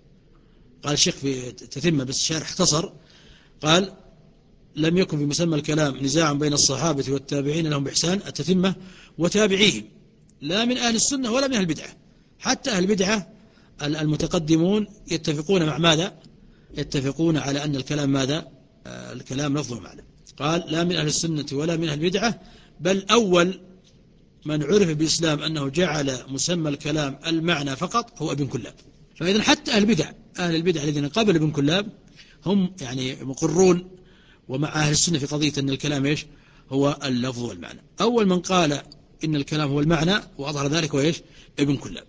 قال الشيخ في تتمة بس شارح اختصر، قال: لم يكن في مسمى الكلام نزاع بين الصحابة والتابعين لهم بإحسان، التتمة وتابعيهم، لا من أهل السنة ولا من أهل البدعة. حتى أهل البدعة المتقدمون يتفقون مع ماذا؟ يتفقون على أن الكلام ماذا؟ الكلام لفظ ومعنى. قال: لا من أهل السنة ولا من أهل البدعة، بل أول من عرف بالإسلام أنه جعل مسمى الكلام المعنى فقط هو ابن كلاب. فإذا حتى أهل البدع أهل البدع الذين قبل ابن كلاب هم يعني مقرون ومع أهل السنة في قضية أن الكلام إيش هو اللفظ والمعنى. أول من قال إن الكلام هو المعنى وأظهر ذلك هو إيش ابن كلاب،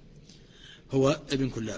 هو ابن كلاب.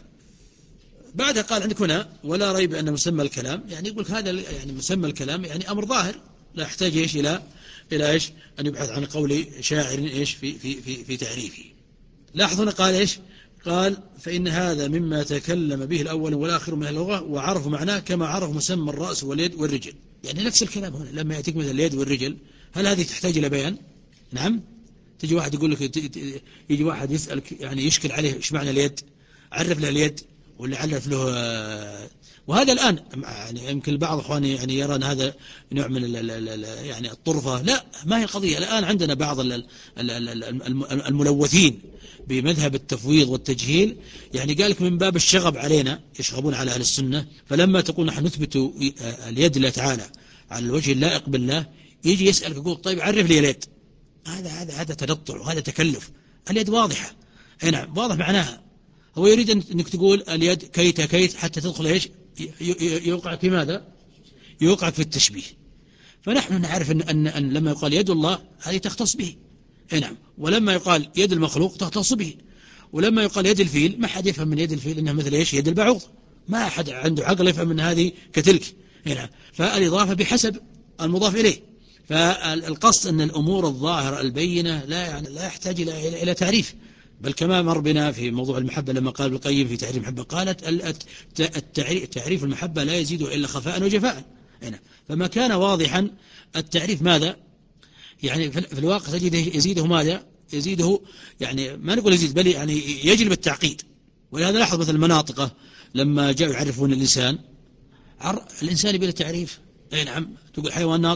بعدها قال عندك هنا: ولا ريب أن مسمى الكلام، يعني يقول هذا يعني مسمى الكلام يعني أمر ظاهر لا يحتاج إيش إلى إلى إيش أن يبحث عن قول شاعر إيش في في في في تعريفه. لاحظ هنا قال إيش؟ قال: فإن هذا مما تكلم به الأول والآخر من اللغة وعرفوا معناه كما عرف مسمى الرأس واليد والرجل. يعني نفس الكلام هنا لما يأتيك مثل اليد والرجل، هل هذه تحتاج إلى بيان؟ نعم. تجي واحد يقول لك، يجي واحد يسألك يعني يشكل عليه إيش معنى اليد، عرف له اليد ولا عرف له. وهذا الآن يعني يمكن البعض إخواني يعني يرى أن هذا نوع من يعني الطرفة. لا، ما هي القضية. الآن عندنا بعض الملوثين بمذهب التفويض والتجهيل، يعني قالك من باب الشغب علينا، يشغبون على أهل السنة، فلما تقول نحن نثبت اليد الله تعالى على الوجه اللائق بالله، يجي يسألك يقول: طيب عرف لي اليد. هذا هذا هذا تنطع وهذا تكلف. اليد واضحة، نعم واضح معناها. هو يريد أنك تقول اليد كيت كيت حتى تدخل إيش يوقعك في ماذا؟ يوقعك في التشبيه. فنحن نعرف أن, أن, أن لما يقال يد الله هذه تختص به، نعم، ولما يقال يد المخلوق تختص به. ولما يقال يد الفيل ما حد يفهم من يد الفيل إنها مثل إيش يد البعوض، ما أحد عنده عقل يفهم من هذه كتلك، نعم. فالإضافة بحسب المضاف إليه. فالقصد أن الأمور الظاهرة البينة لا يعني لا يحتاج إلى إلى تعريف. بل كما مر بنا في موضوع المحبة لما قال ابن القيم في تعريف المحبة، قالت تعريف المحبة لا يزيد إلا خفاء وجفاء. فما كان واضحا التعريف ماذا يعني في الواقع تجده يزيده ماذا؟ يزيده يعني ما نقول يزيد بل يعني يجلب التعقيد. ولهذا لاحظ مثل المناطقة لما جاءوا يعرفون الإنسان، الإنسان بلا تعريف، أي نعم، تقول حيوان ناطق،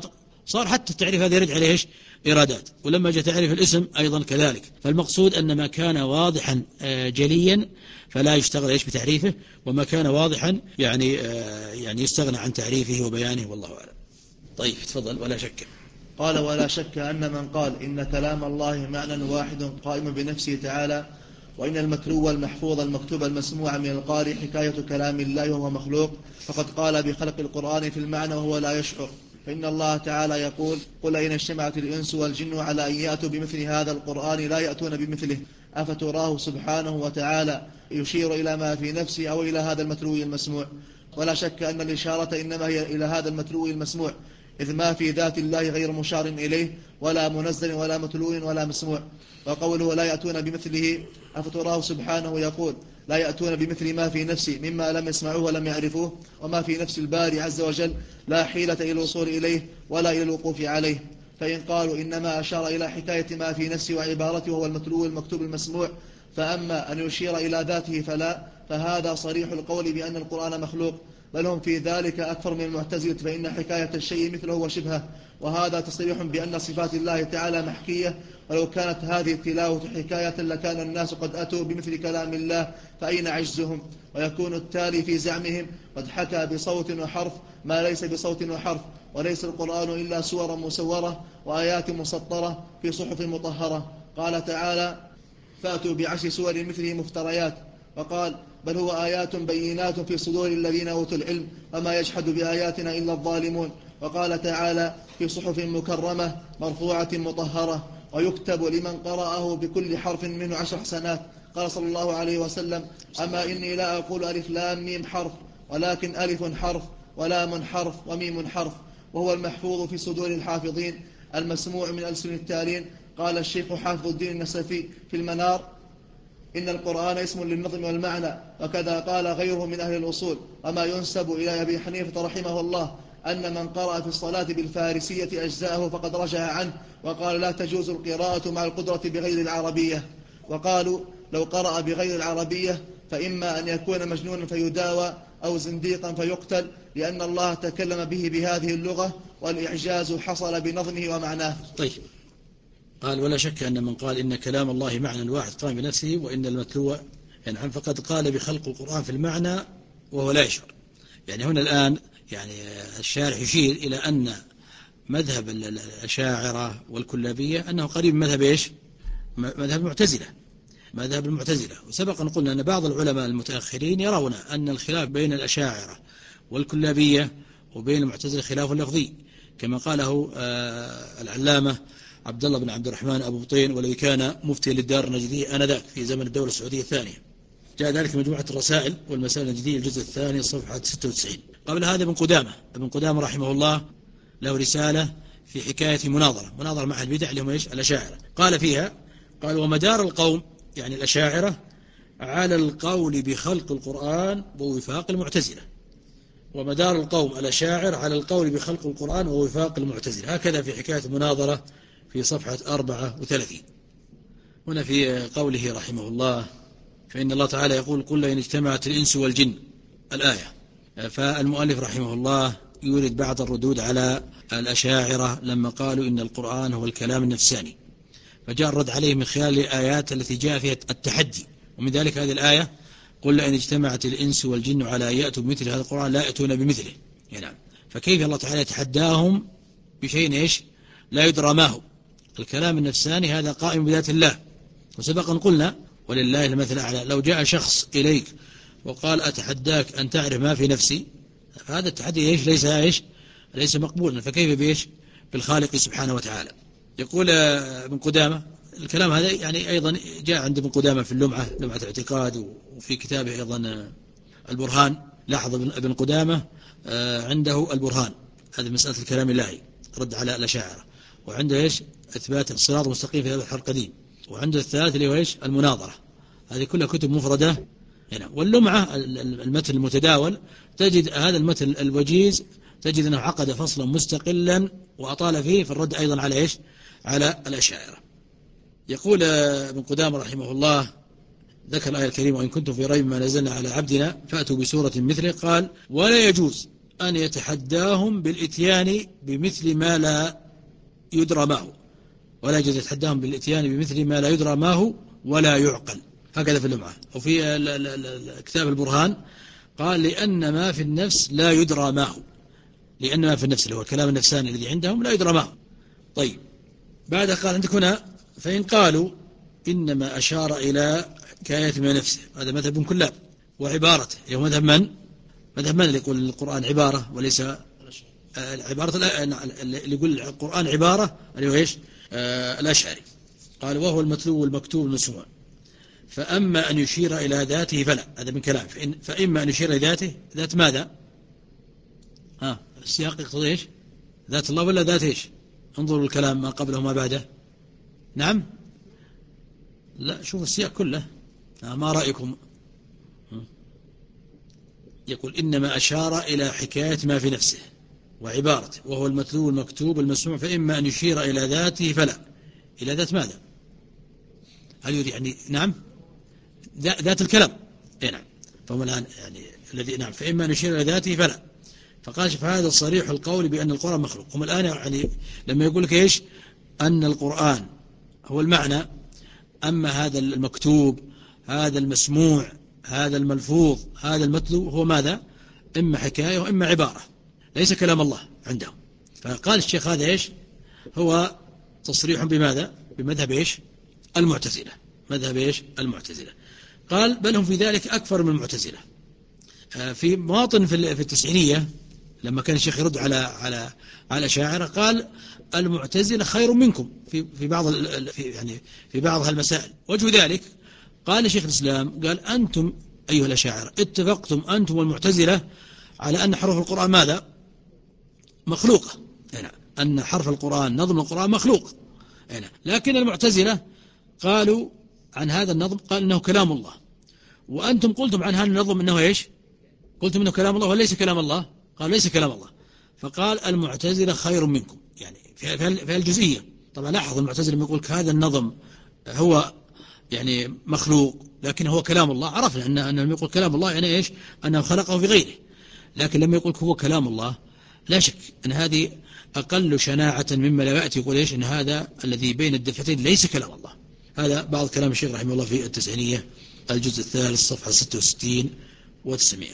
صار حتى التعريف هذا يرجع عليه إيش؟ إرادات. ولما جاء تعريف الاسم أيضا كذلك. فالمقصود أن ما كان واضحا جليا فلا يشتغل إيش بتعريفه، وما كان واضحا يعني يعني يستغنى عن تعريفه وبيانه، والله أعلم. طيب تفضل. ولا شك. قال ولا شك أن من قال إن كلام الله معنى واحد قائم بنفسه تعالى، وإن المتلو المحفوظ المكتوب المسموع من القارئ حكاية كلام الله وهو مخلوق، فقد قال بخلق القرآن في المعنى وهو لا يشعر. فإن الله تعالى يقول قل إن اجتمعت الإنس والجن على أن يأتوا بمثل هذا القرآن لا يأتون بمثله أفتراه سبحانه وتعالى يشير إلى ما في نفسه أو إلى هذا المتلو المسموع. ولا شك أن الإشارة إنما هي إلى هذا المتلو المسموع، إذ ما في ذات الله غير مشار إليه ولا منزل ولا متلو ولا مسموع. وقوله لا يأتون بمثله أفتراه سبحانه يقول لا يأتون بمثل ما في نفسي مما لم يسمعوه ولم يعرفوه، وما في نفس الباري عز وجل لا حيلة إلى الوصول إليه ولا إلى الوقوف عليه. فإن قالوا إنما أشار إلى حكاية ما في نفسه وعبارته وهو المتلو المكتوب المسموع، فأما أن يشير إلى ذاته فلا، فهذا صريح القول بأن القرآن مخلوق، بل هم في ذلك أكثر من المعتزلة، فإن حكاية الشيء مثله وشبهه، وهذا تصريح بأن صفات الله تعالى محكية، ولو كانت هذه التلاوة حكاية لكان الناس قد أتوا بمثل كلام الله، فأين عجزهم؟ ويكون التالي في زعمهم قد حكى بصوت وحرف ما ليس بصوت وحرف، وليس القرآن إلا سور مصورة وآيات مسطرة في صحف مطهرة. قال تعالى فأتوا بعشر سور مثله مفتريات، وقال بل هو آيات بينات في صدور الذين أوتوا العلم وما يجحد بآياتنا إلا الظالمون. وقال تعالى في صحف مكرمة مرفوعة مطهرة، ويكتب لمن قرأه بكل حرف منه عشر حسنات. قال صلى الله عليه وسلم أما إني لا أقول ألف لام ميم حرف، ولكن ألف حرف ولام حرف وميم حرف، وهو المحفوظ في صدور الحافظين المسموع من ألسن التالين. قال الشيخ حافظ الدين النسفي في المنار إن القرآن اسم للنظم والمعنى، وكذا قال غيره من أهل الأصول. وما ينسب إلى أبي حنيفة رحمه الله أن من قرأ في الصلاة بالفارسية أجزاءه فقد رجع عنه، وقال لا تجوز القراءة مع القدرة بغير العربية. وقالوا لو قرأ بغير العربية فإما أن يكون مجنونا فيداوى أو زنديقا فيقتل، لأن الله تكلم به بهذه اللغة والإعجاز حصل بنظمه ومعناه. طيب. قال ولا شك أن من قال إن كلام الله معنى واحد قام بنفسه وإن المتلو يعني فقد قال بخلق القرآن في المعنى وهو لا يشعر. يعني هنا الآن يعني الشارح يشير إلى أن مذهب الأشاعرة والكلابية أنه قريب من مذهب إيش؟ مذهب المعتزلة مذهب المعتزلة وسبق أن قلنا أن بعض العلماء المتأخرين يرون أن الخلاف بين الأشاعرة والكلابية وبين المعتزلة خلاف لفظي، كما قاله العلامة عبد الله بن عبد الرحمن أبو بطين والذي كان مفتي للدار النجدية آنذاك في زمن الدولة السعودية الثانية. جاء ذلك مجموعة الرسائل والمسائل النجدية الجزء الثاني صفحة ستة وتسعين. قبل هذا ابن قدامة ابن قدامة رحمه الله له رسالة في حكاية مناظرة مناظرة مع البدع اللي هم إيش؟ الأشاعرة. قال فيها قال ومدار القوم يعني الأشاعرة على القول بخلق القرآن ووفاق المعتزلة، ومدار القوم الأشاعر على القول بخلق القرآن ووفاق المعتزلة. هكذا في حكاية مناظرة في صفحة أربعة وثلاثين. هنا في قوله رحمه الله فإن الله تعالى يقول قل إن اجتمعت الإنس والجن الآية. فالمؤلف رحمه الله يورد بعض الردود على الأشاعرة لما قالوا إن القرآن هو الكلام النفساني، فجاء الرد عليه من خلال الآيات التي جاء فيها التحدي، ومن ذلك هذه الآية قل إن اجتمعت الإنس والجن على أن يأتوا بمثل هذا القرآن لا يأتون بمثله. يعني فكيف الله تعالى يتحداهم بشيء إيش لا يدرى ما هو؟ الكلام النفساني هذا قائم بذات الله، وسبقا قلنا ولله المثل الأعلى لو جاء شخص إليك وقال أتحداك أن تعرف ما في نفسي، هذا التحدي إيش ليس إيش ليس مقبولا، فكيف بإيش بالخالق سبحانه وتعالى. يقول ابن قدامة الكلام هذا يعني أيضا جاء عند ابن قدامة في اللمعة لمعة الاعتقاد، وفي كتابه أيضا البرهان. لاحظ ابن قدامة عنده البرهان هذه مسألة الكلام اللهي رد على الأشاعرة، وعنده إيش إثبات الصراط المستقيم في هذا الحرق القديم، وعنده الثالث اللي هو إيش المناظرة. هذه كلها كتب مفردة هنا. واللمعة المتن المتداول تجد هذا المتن الوجيز تجد أنه عقد فصلا مستقلا وأطال فيه في الرد أيضا على إيش على الأشاعرة. يقول ابن قدامة رحمه الله ذكر الآية الكريمة وإن كنتم في ريب ما نزلنا على عبدنا فأتوا بسورة مثله. قال ولا يجوز أن يتحداهم بالإتيان بمثل ما لا يدرى ما هو، ولا يجوز يتحداهم بالإتيان بمثل ما لا يدرى ما هو ولا يعقل. هكذا في اللمعة. وفي كتاب البرهان قال لأن ما في النفس لا يدرى ما هو، لأن ما في النفس اللي هو الكلام النفساني الذي عندهم لا يدرى ما هو. طيب بعد قال عندك هنا فإن قالوا إنما أشار إلى حكاية من نفسه، هذا مذهب ابن كلاب وعبارته، هو مذهب من؟ مذهب من اللي يقول القرآن عبارة وليس عبارة، اللي يقول القرآن عبارة اللي هو إيش؟ آه الأشعري. قال وهو المتلو والمكتوب المسموع، فأما أن يشير إلى ذاته فلا، هذا من كلام. فإن فإما أن يشير إلى ذاته، ذات ماذا؟ ها السياق يقتضي إيش؟ ذات الله ولا ذات إيش؟ انظروا الكلام ما قبله وما بعده. نعم لا، شوف السياق كله. ما رأيكم؟ يقول إنما أشار إلى حكاية ما في نفسه وعبارته، وهو المتلو المكتوب المسموع، فإما أن يشير إلى ذاته فلا. إلى ذات ماذا؟ هل يريد يعني نعم ذات الكلام؟ إيه نعم. فهم الآن يعني الذي نعم فإما أن يشير إلى ذاته فلا. فقال فهذا صريح القول بأن القرآن مخلوق. هم الآن يعني لما يقول لك إيش؟ أن القرآن هو المعنى، أما هذا المكتوب، هذا المسموع، هذا الملفوظ، هذا المتلو هو ماذا؟ إما حكاية وإما عبارة، ليس كلام الله عندهم. فقال الشيخ هذا إيش؟ هو تصريح بماذا؟ بمذهب إيش؟ المعتزلة. مذهب إيش؟ المعتزلة. قال بل هم في ذلك أكثر من المعتزلة. في مواطن في التسعينية لما كان الشيخ يرد على على على الأشاعرة قال المعتزلة خير منكم في في بعض في يعني في بعض هالمسائل. وجه ذلك قال شيخ الإسلام قال أنتم أيها الأشاعرة اتفقتم أنتم والمعتزلة على أن حروف القرآن ماذا؟ مخلوقة. يعني أن حرف القرآن نظم القرآن مخلوق. يعني لكن المعتزلة قالوا عن هذا النظم قال إنه كلام الله، وأنتم قلتم عن هذا النظم إنه إيش؟ قلتم إنه كلام الله وليس كلام الله. قال ليس كلام الله. فقال المعتزلة خير منكم يعني في الجزئية. طبعا لاحظ المعتزلة لما يقول هذا النظم هو يعني مخلوق لكن هو كلام الله، عرفنا أن أنه لما يقول كلام الله يعني إيش؟ أنه خلقه في غيره. لكن لما يقول هو كلام الله لا شك أن هذه أقل شناعة مما لا يأتي يقول إيش؟ أن هذا الذي بين الدفتين ليس كلام الله. هذا بعض كلام الشيخ رحمه الله في التسعينية الجزء الثالث صفحة ستة وستين وتسعمائة.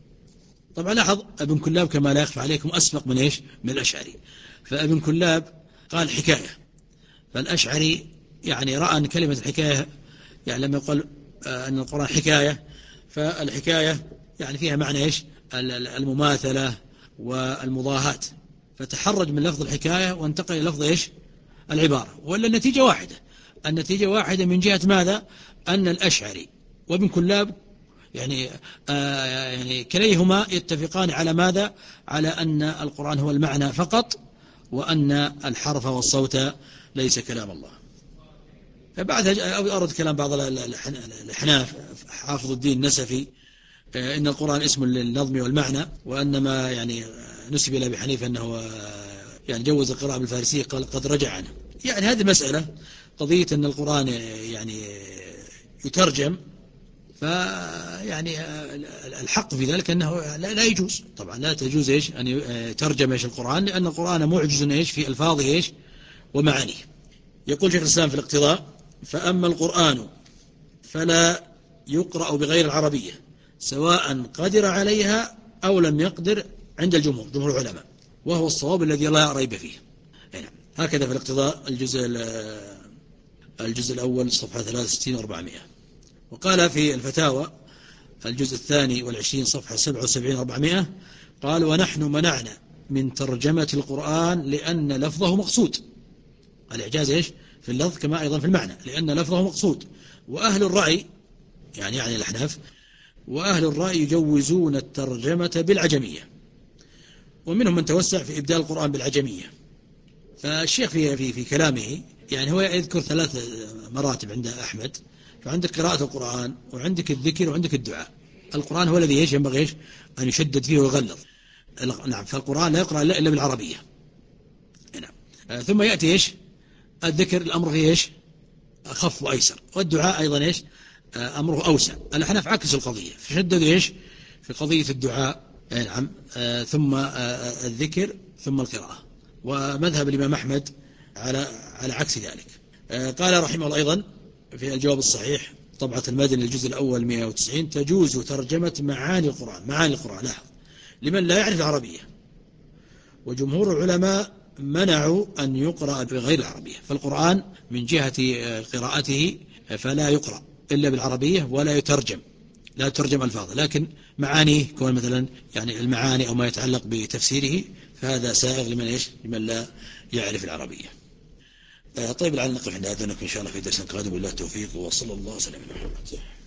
طبعا لاحظ ابن كلاب كما لا يخفى عليكم أسبق من إيش؟ من الأشعري. فابن كلاب قال حكاية، فالأشعري يعني رأى أن كلمة الحكاية يعني لما يقول أن القرآن حكاية فالحكاية يعني فيها معنى إيش؟ المماثلة والمضاهاة، فتحرج من لفظ الحكاية وانتقل إلى لفظ إيش؟ العبارة. ولا النتيجة واحدة، النتيجة واحدة من جهة ماذا؟ أن الأشعري وابن كلاب يعني آه يعني كليهما يتفقان على ماذا؟ على أن القرآن هو المعنى فقط، وأن الحرف والصوت ليس كلام الله. فبعد أرد كلام بعض الأحناف حافظ الدين النسفي آه إن القرآن اسم للنظم والمعنى، وأن ما يعني نسب إلى أبي حنيفة أنه يعني جوز القراءة بالفارسية قال قد رجع عنه. يعني هذه مسألة قضية أن القرآن يعني يترجم، فيعني الحق في ذلك أنه لا يجوز. طبعا لا تجوز إيش أن يترجم إيش القرآن، لأن القرآن معجز إيش في ألفاظه إيش ومعانيه. يقول شيخ الإسلام في الاقتضاء فأما القرآن فلا يقرأ بغير العربية سواء قدر عليها أو لم يقدر عند الجمهور جمهور العلماء، وهو الصواب الذي لا ريب فيه. يعني هكذا في الاقتضاء الجزء الجزء الأول صفحة ثلاثة وستين وأربعمائة. وقال في الفتاوى الجزء الثاني والعشرين صفحة سبعة وسبعين وأربعمائة قال ونحن منعنا من ترجمة القرآن لأن لفظه مقصود. الإعجاز إيش؟ في اللفظ كما أيضا في المعنى، لأن لفظه مقصود. وأهل الرأي يعني يعني الأحناف وأهل الرأي يجوزون الترجمة بالعجمية، ومنهم من توسع في إبدال القرآن بالعجمية. فالشيخ في في في كلامه يعني هو يذكر ثلاث مراتب عند أحمد. فعندك قراءة القرآن وعندك الذكر وعندك الدعاء. القرآن هو الذي ينبغي إيش أن يشدد فيه ويغلظ. نعم فالقرآن لا يقرأ إلا بالعربية. نعم ثم يأتي إيش الذكر الأمر فيه إيش أخف وأيسر، والدعاء أيضا إيش أمره أوسع. الأحناف عكس القضية فشددوا إيش في قضية الدعاء نعم ثم الذكر ثم القراءة. ومذهب الإمام أحمد على على عكس ذلك. قال رحمه الله أيضا في الجواب الصحيح طبعة المدني الجزء الأول مئة وتسعين: تجوز ترجمة معاني القرآن، معاني القرآن لاحظ، لمن لا يعرف العربية. وجمهور العلماء منعوا أن يقرأ بغير العربية، فالقرآن من جهة قراءته فلا يقرأ إلا بالعربية ولا يترجم، لا يترجم ألفاظه، لكن معانيه كون مثلا يعني المعاني أو ما يتعلق بتفسيره فهذا سائغ لمن إيش؟ لمن لا يعرف العربية. طيب لعل نقف عند هذا، إن شاء الله في درس قادم، بالله التوفيق، وصلى الله وسلم على محمد.